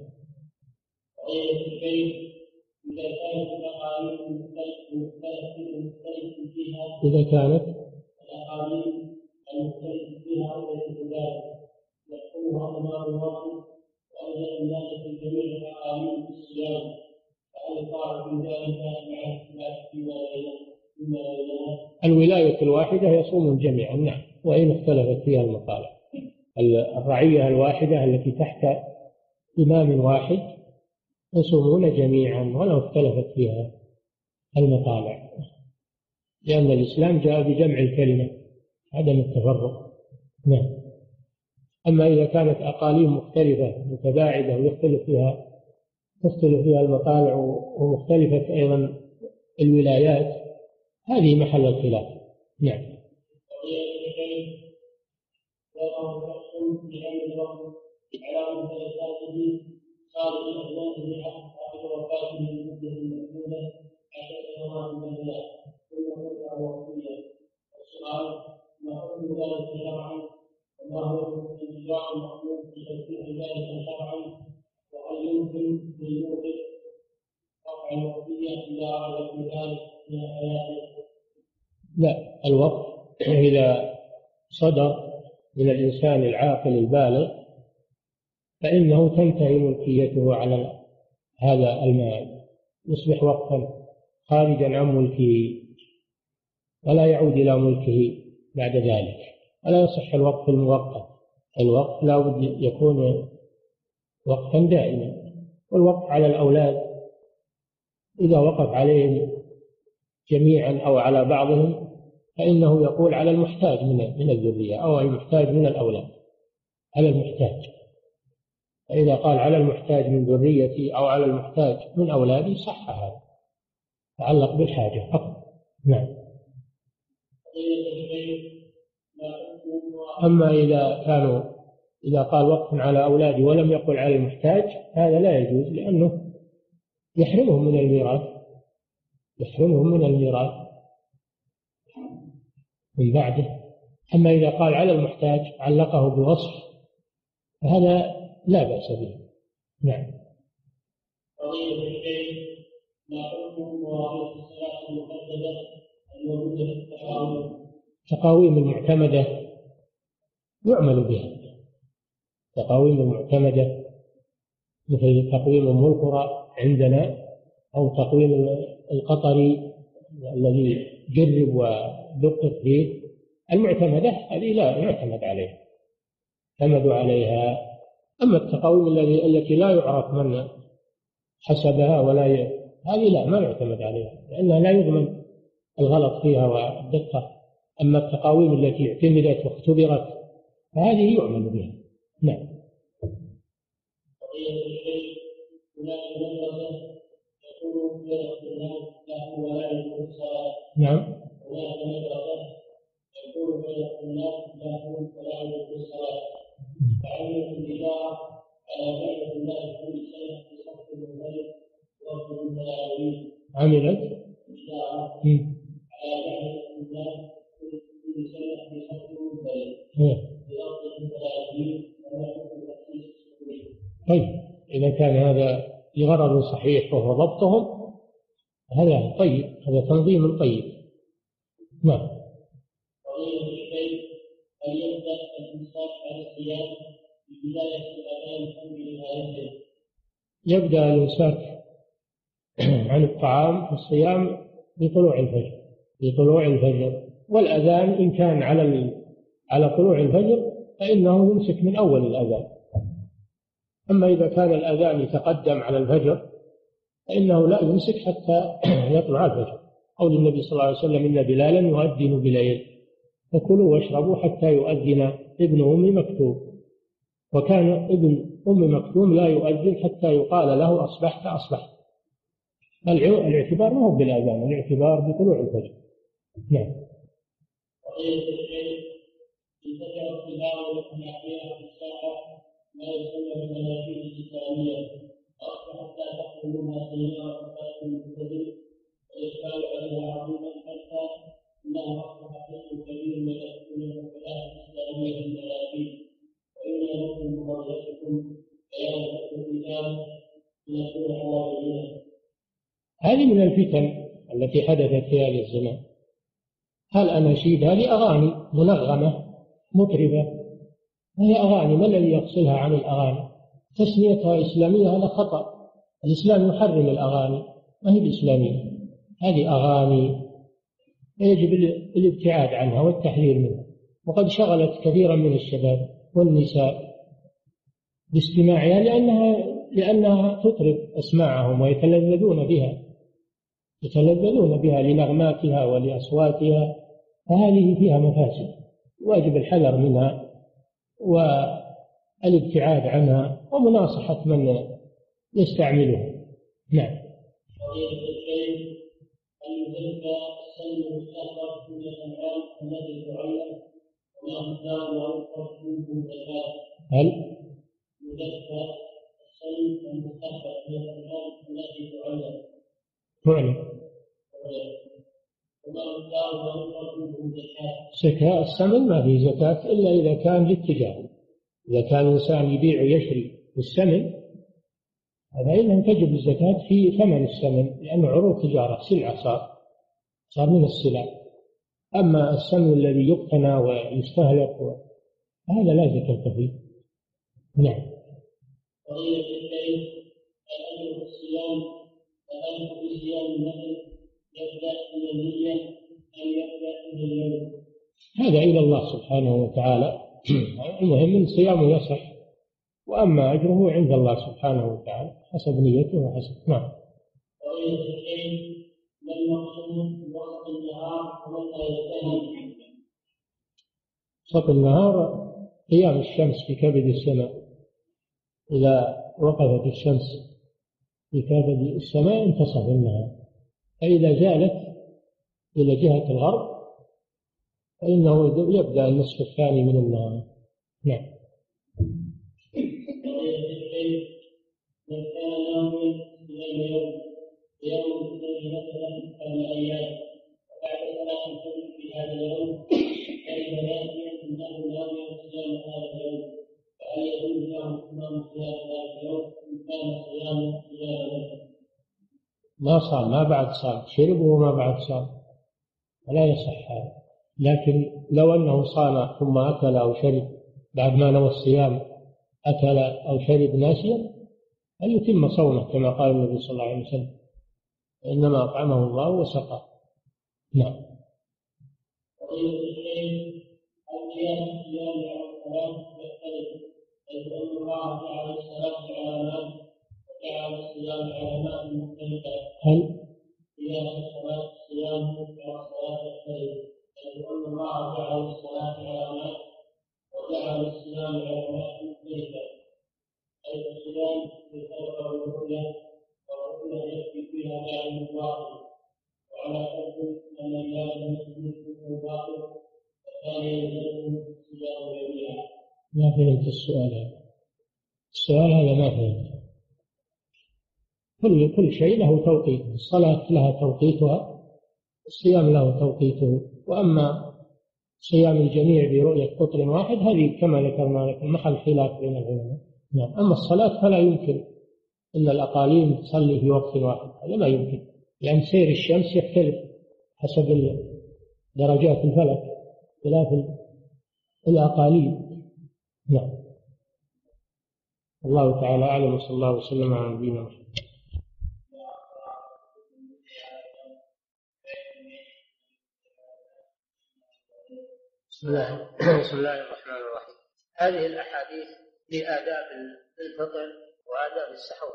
إذا كانت الأقاليم مختلفة فيها إذا كانت الأقاليم المختلفة فيها أولى ذلك يحكمها أمر واحد وأولى الناس في جميع الأقاليم بالصيام، فهل صار في ذلك مع اختلاف فيما بينها؟ الولاية الواحدة يصوم جميعا، نعم، وإن اختلفت فيها المطالع. الرعية الواحدة التي تحت إمام واحد يصومون جميعا ولو اختلفت فيها المطالع، لأن الإسلام جاء بجمع الكلمة عدم التفرق. نعم. أما إذا كانت أقاليم مختلفة متباعدة ويختلف فيها تختلف فيها المطالع ومختلفة أيضا الولايات، هذه محل الخلاف. نعم. على ممتلكاته صار الأبناء بعد وفاته من مدة محدودة عشر سنوات من الله ثم فترة وقتية. السؤال: ما حكم ذلك شرعا؟ وما هو الإجراء المطلوب في تنفيذ ذلك شرعا؟ وهل يمكن للموقف رفع الوصية إذا أراد ذلك من حياته؟ لا، الوقف إذا صدر من الإنسان العاقل البالغ فإنه تنتهي ملكيته على هذا المال، يصبح وقفا خارجا عن ملكه ولا يعود إلى ملكه بعد ذلك، ولا يصح الوقف الموقت. الوقف لا بد يكون وقفا دائما. والوقف على الأولاد إذا وقف عليهم جميعا أو على بعضهم فإنه يقول على المحتاج من الذرية أو المحتاج من الأولاد، على المحتاج. فإذا قال على المحتاج من ذريتي أو على المحتاج من أولادي صح هذا، تعلق بالحاجة فقط. نعم. أما إذا كانوا إذا قال وقف على أولادي ولم يقل على المحتاج هذا لا يجوز، لأنه يحرمهم من الميراث يحرمهم من الميراث من بعده. أما إذا قال على المحتاج علقه بوصف فهذا لا بأس به. نعم. فضيلة الشيخ، ما حكم مواقيت الصلاة المحددة الموجودة في التقاويم؟ التقاويم المعتمدة يعمل بها. التقاويم المعتمدة مثل تقويم أم القرى عندنا أو تقويم القطري الذي جرب ودقق فيه، المعتمدة هذه لا يعتمد عليها، اعتمدوا عليها. أما التقاويم التي لا يعرف من حسبها ولا ي... هذه لا ما يعتمد عليها، لأنها لا يضمن الغلط فيها والدقة. أما التقاويم التي اعتمدت واختبرت فهذه يعمل بها. نعم. هناك مدرسة يكون بين الناس له ولا يكون الصلاة. نعم. هناك مدرسة يكون بين الناس له ولا يكون الصلاة. فعملت الإدارة على بين الناس كل سنة في صف المنزل وقت الملايين. عملت الإدارة على بين الناس كل سنة في صف المنزل وقت الملايين ويكون تأسيس السوري. طيب إذا كان هذا لغرض صحيح وهو ضبطهم هذا طيب، هذا تنظيم طيب. نعم. وغير الشيء أن يبدأ الإنسان على الصيام ببداية الأذان الحمد لله. يبدأ الإنسان عن الطعام في الصيام بطلوع الفجر بطلوع الفجر والأذان إن كان على على طلوع الفجر فإنه يمسك من أول الأذان. أما إذا كان الأذان يتقدم على الفجر فإنه لا يمسك حتى يطلع الفجر. قول النبي صلى الله عليه وسلم إن بلالا يؤذن بليل فكلوا واشربوا حتى يؤذن ابن أم مكتوم. وكان ابن أم مكتوم لا يؤذن حتى يقال له أصبحت أصبحت. الاعتبار ما هو بالأذان، الاعتبار بطلوع الفجر. نعم. وغير الشيء انتشر اتباع الأحنافية في الساحة ما يسمى بالمناهج الإسلامية أصبحت لا تخلو منها سيارة فاتن المبتدئ ويشتغل عليها عظيما حتى إنها أصبحت قسم كبير من الحكمات الإسلامية في المناهج. وإن يكون مواجهتكم بيان الالتزام من كل حوالينا. هذه من الفتن التي حدثت في هذا الزمان. هل أناشيد هذه أغاني منغمة مطربة، هي أغاني، ما الذي يفصلها عن الأغاني؟ تسميتها إسلامية هذا خطأ. الإسلام يحرم الأغاني، ما هي الإسلامية، هذه أغاني يجب الابتعاد عنها والتحذير منها. وقد شغلت كثيرا من الشباب والنساء باستماعها لأنها لأنها تطرب أسماعهم ويتلذذون بها يتلذذون بها لنغماتها ولأصواتها، فهذه فيها مفاسد واجب الحذر منها والابتعاد عنها ومناصحة من يستعملها. نعم. وغير الشيء أن يدرك السن المستحضر من الأنعام التي تعلم وما مقدار وأنقص منه زكاة. هل يدرك السن المستحضر من الأنعام التي تعلم تعلم وما مقدار وأنقص منه زكاة. زكاة السمن ما في زكاة إلا إذا كان للتجارة. إذا كان الإنسان يبيع ويشري بالسمن هذا إذن تجب الزكاة في ثمن السمن لأنه عروض تجارة، سلعة صار صار من السلع. أما السمن الذي يقتنى ويستهلك هذا لا زكاة فيه. نعم. وغير الشيء الأمر بالصيام الأمر بصيام النفل يبدأ من النية أن يبدأ من اليوم. هذا إلى الله سبحانه وتعالى. المهم أن صيامه يصح، وأما أجره عند الله سبحانه وتعالى حسب نيته وحسب. نعم. وغير الشيء ما المقصود بوسط النهار ومتى ينتهي. وسط النهار قيام الشمس في كبد السماء. إذا وقفت الشمس في كبد السماء انتصف النهار، فإذا زالت إلى جهة الغرب فإنه يبدأ النصف الثاني من النهار. نعم. من كان ناويا إلى اليوم يوم الاثنين مثلا كان أيام وبعد صلاة الفجر في هذا اليوم كان ناسيا أنه ناوي صيام هذا اليوم فهل يجوز له إتمام صيام هذا اليوم إن كان صيامه صياما؟ ما صام، ما بعد صام، شرب وما بعد صام، ولا يصح هذا. لكن لو أنه صام ثم أكل أو شرب بعد ما نوى الصيام، أكل أو شرب ناسيا أن يتم صومه كما قال النبي صلى الله عليه وسلم إنما أطعمه الله وسقاه. نعم. وغير الشيء القيام الصيام على الصلاة يختلف، حيث أن الله جعل الصلاة علامات وجعل الصيام علامات مختلفة. هل قيام الصلاة الصيام على الصلاة يختلف، حيث أن الله جعل الصلاة علامات وجعل الصيام علامات مختلفة. حيث الصيام يتوقع الرؤية والرؤية يكفي فيها ما فهمت السؤال هذا. السؤال هذا ما فهمت. كل كل شيء له توقيت، الصلاة لها توقيتها، الصيام له توقيته. وأما صيام الجميع برؤية قطر واحد هذه كما ذكرنا لكم محل خلاف بين العلماء. نعم. أما الصلاة فلا يمكن أن الأقاليم تصلي في وقت واحد، هذا لا يمكن، لأن سير الشمس يختلف حسب درجات الفلك خلاف الأقاليم. نعم. الله تعالى أعلم، وصلى الله وسلم على نبينا محمد. بسم الله بسم الله الرحمن الرحيم. هذه الأحاديث لآداب الفطر وآداب السحور.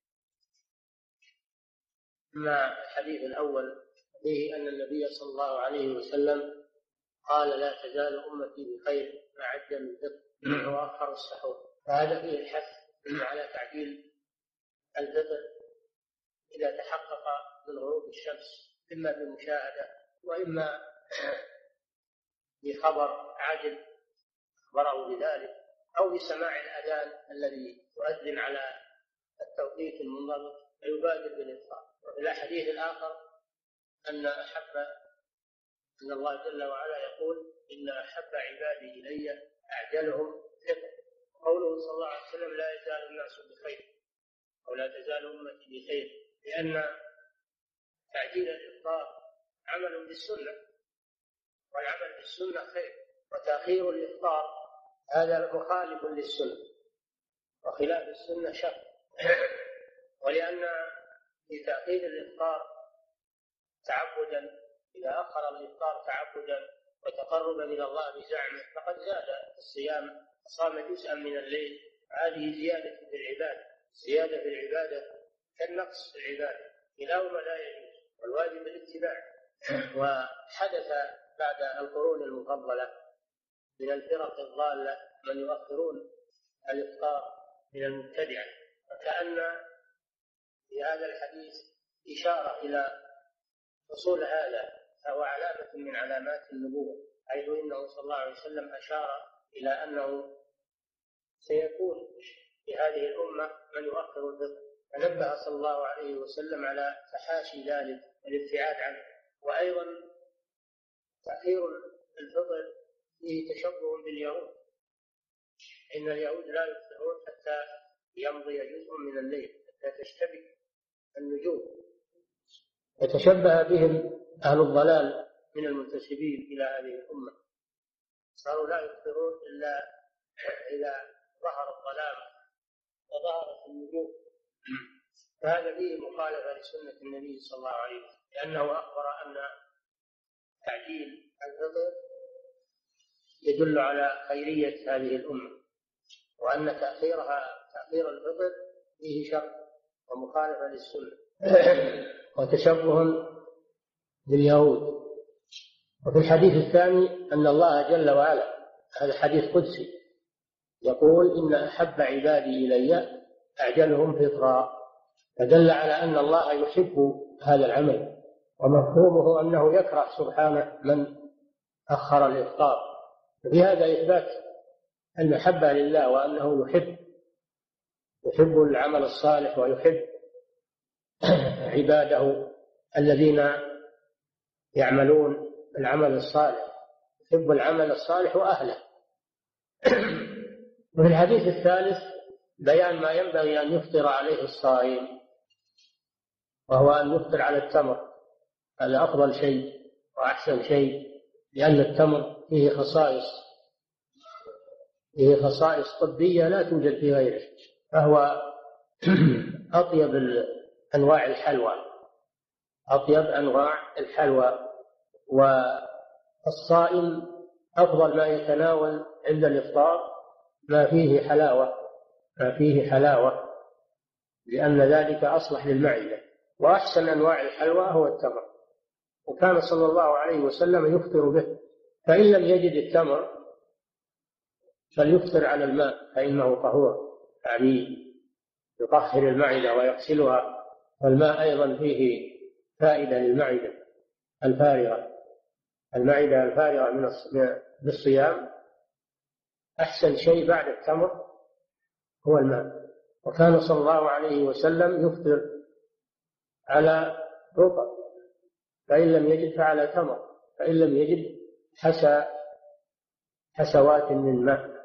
أما الحديث الأول فيه أن النبي صلى الله عليه وسلم قال: لا تزال أمتي بخير ما عجل الفطر وأخر السحور، فهذا فيه الحث على تعجيل الفطر إذا تحقق من غروب الشمس، إما بمشاهدة وإما بخبر عاجل أخبره بذلك، أو بسماع الأذان الذي يؤذن على التوقيت المنضبط فيبادر بالإفطار. وفي الحديث الآخر أن أحب أن الله جل وعلا يقول: إن أحب عبادي إلي أعجلهم فطر. قوله صلى الله عليه وسلم: لا يزال الناس بخير، أو لا تزال أمتي بخير، لأن تعجيل الإفطار عمل بالسنة، والعمل بالسنة خير، وتأخير الإفطار هذا مخالف للسنة، وخلاف السنة شر. ولأن في تأخير الإفطار تعبدا، إذا أخر الإفطار تعبدا وتقربا إلى الله بزعمه فقد زاد الصيام، صام جزءا من الليل. هذه زيادة في العبادة، زيادة في العبادة كالنقص في العبادة، كلاهما لا يجوز، والواجب الاتباع. وحدث بعد القرون المفضلة من الفرق الضالة من يؤخرون الإفطار من المبتدعة، وكأن في هذا الحديث إشارة إلى حصول هذا، فهو علامة من علامات النبوة، حيث إنه صلى الله عليه وسلم أشار إلى أنه سيكون في هذه الأمة من يؤخر الفطر، فنبه صلى الله عليه وسلم على تحاشي ذلك والابتعاد عنه. وأيضا تأخير الفطر فيه تشبه باليهود، إن اليهود لا يفطرون حتى يمضي جزء من الليل، حتى تشتبك النجوم، وتشبه بهم أهل الضلال من المنتسبين إلى هذه الأمة، صاروا لا يفطرون إلا إذا ظهر الظلام وظهرت النجوم. فهذا فيه مخالفة لسنة النبي صلى الله عليه وسلم، لأنه أخبر أن تعجيل الفطر يدل على خيرية هذه الأمة، وأن تأخيرها تأخير الفطر فيه شر ومخالفة للسنة وتشبه باليهود. وفي الحديث الثاني أن الله جل وعلا، هذا حديث قدسي، يقول: إن أحب عبادي إلي أعجلهم فطرا، فدل على أن الله يحب هذا العمل، ومفهومه أنه يكره سبحانه من أخر الإفطار. في هذا إثبات المحبة لله، وأنه يحب يحب العمل الصالح، ويحب عباده الذين يعملون العمل الصالح، يحب العمل الصالح وأهله. وفي الحديث الثالث بيان ما ينبغي أن يفطر عليه الصائم، وهو أن يفطر على التمر، هذا أفضل شيء وأحسن شيء، لأن التمر فيه خصائص فيه خصائص طبية لا توجد في غيره، فهو أطيب أنواع الحلوى أطيب أنواع الحلوى والصائم أفضل ما يتناول عند الإفطار ما فيه حلاوة ما فيه حلاوة لأن ذلك أصلح للمعدة. وأحسن أنواع الحلوى هو التمر، وكان صلى الله عليه وسلم يفطر به. فإن لم يجد التمر فليفطر على الماء، فإنه طهور، يعني يطهر المعدة ويغسلها، والماء أيضا فيه فائدة للمعدة الفارغة المعدة الفارغة من الصيام أحسن شيء بعد التمر هو الماء. وكان صلى الله عليه وسلم يفطر على رطب، فإن لم يجد فعلى تمر، فإن لم يجد حسى حسوات من ماء،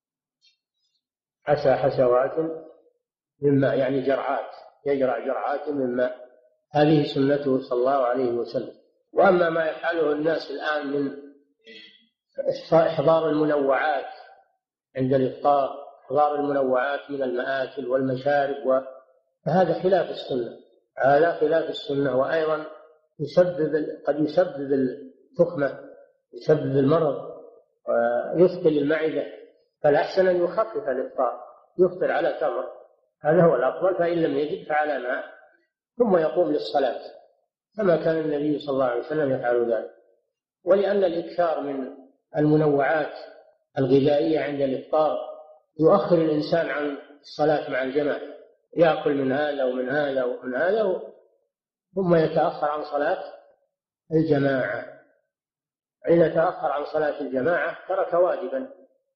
حسى حسوات من ماء يعني جرعات، يجرع جرعات من ماء. هذه سنته صلى الله عليه وسلم. وأما ما يفعله الناس الآن من إحضار المنوعات عند الإفطار، إحضار المنوعات من المآكل والمشارب، فهذا خلاف السنة، هذا خلاف السنة. وأيضا يسبب قد يسبب التخمة، يسبب المرض ويثقل المعدة. فالأحسن أن يخفف الإفطار، يفطر على تمر، هذا هو الأفضل. فإن لم يجد فعلى ماء، ثم يقوم للصلاة كما كان النبي صلى الله عليه وسلم يفعل ذلك. ولأن الإكثار من المنوعات الغذائية عند الإفطار يؤخر الإنسان عن الصلاة مع الجماعة، يأكل من هذا ومن هذا ومن هذا ثم يتأخر عن صلاة الجماعة. إذا تأخر عن صلاة الجماعة ترك واجبا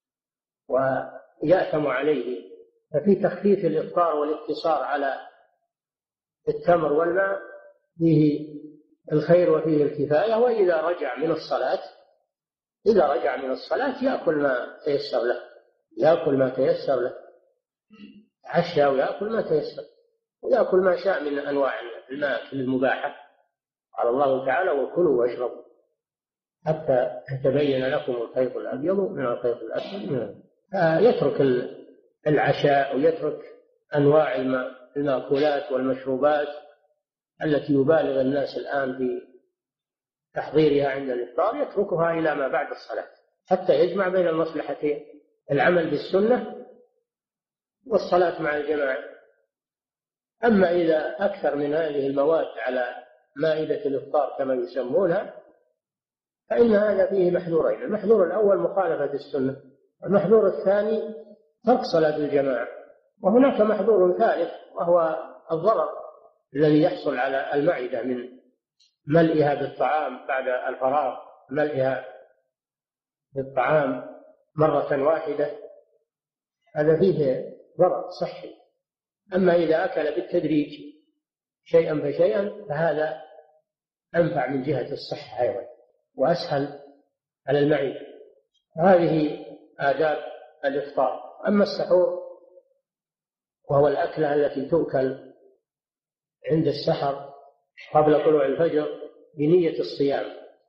ويأثم عليه. ففي تخفيف الإفطار والاقتصار على التمر والماء فيه الخير وفيه الكفاية. وإذا رجع من الصلاة إذا رجع من الصلاة يأكل ما تيسر له، يأكل ما تيسر له، عشاء ويأكل ما تيسر، ويأكل ما شاء من أنواع الماكل المباحة. قال الله تعالى: وكلوا واشربوا حتى يتبين لكم الخيط الأبيض من الخيط الأسود من يترك العشاء ويترك أنواع المأكولات والمشروبات التي يبالغ الناس الآن في تحضيرها عند الإفطار، يتركها إلى ما بعد الصلاة حتى يجمع بين المصلحتين، العمل بالسنة والصلاة مع الجماعة. أما إذا أكثر من هذه المواد على مائدة الإفطار كما يسمونها فإن هذا فيه محذورين: المحذور الأول مخالفة السنة، المحذور الثاني ترك صلاة الجماعة. وهناك محذور ثالث وهو الضرر الذي يحصل على المعدة من ملئها بالطعام بعد الفراغ، ملئها بالطعام مرة واحدة، هذا فيه ضرر صحي. أما إذا أكل بالتدريج شيئا فشيئا فهذا أنفع من جهة الصحة أيضا وأسهل على المعدة. هذه آداب الإفطار. أما السحور وهو الأكلة التي تؤكل عند السحر قبل طلوع الفجر بنية الصيام،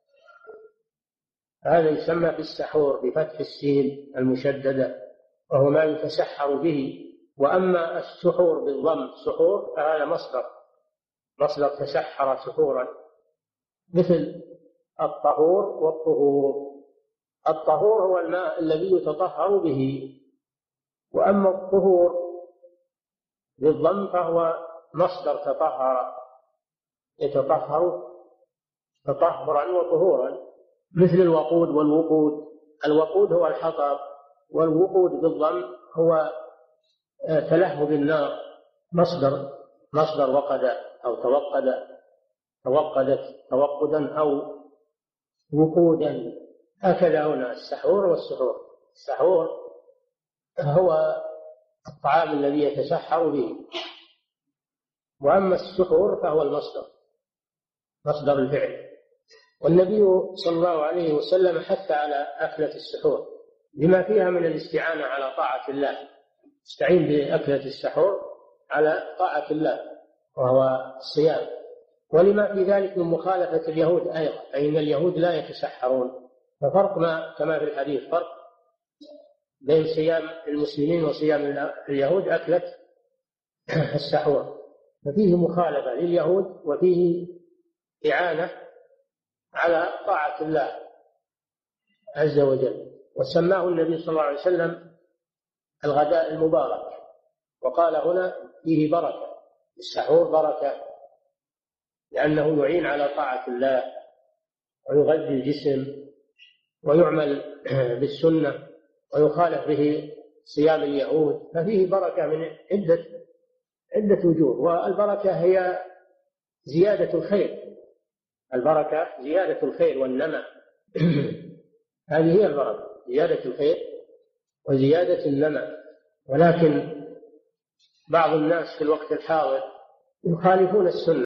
هذا يسمى بالسحور بفتح السين المشددة، وهو ما يتسحر به. وأما السحور بالضم سحور فهذا مصدر مصدر تسحر سحورا، مثل الطهور والطهور. الطهور هو الماء الذي يتطهر به، وأما الطهور بالضم فهو مصدر تطهر، يتطهر تطهرا وطهورا، مثل الوقود والوقود. الوقود هو الحطب، والوقود بالضم هو تلهب النار، مصدر مصدر وقد أو توقد توقدت توقدا أو وقودا. هكذا هنا السحور والسحور. السحور هو الطعام الذي يتسحر به، وأما السحور فهو المصدر مصدر الفعل. والنبي صلى الله عليه وسلم حث على أكلة السحور لما فيها من الاستعانة على طاعة الله، استعين بأكلة السحور على طاعة الله وهو الصيام، ولما في ذلك من مخالفة اليهود أيضا، فإن اليهود لا يتسحرون. ففرق ما كما في الحديث فرق بين صيام المسلمين وصيام اليهود أكلة السحور، ففيه مخالفة لليهود وفيه إعانة على طاعة الله عز وجل. وسماه النبي صلى الله عليه وسلم الغداء المبارك، وقال هنا فيه بركة، السحور بركة لأنه يعين على طاعة الله ويغذي الجسم ويعمل بالسنة ويخالف به صيام اليهود، ففيه بركة من عدة عدة وجوه. والبركة هي زيادة الخير، البركة زيادة الخير والنماء هذه هي البركة، زيادة الخير وزيادة النمى. ولكن بعض الناس في الوقت الحاضر يخالفون السنة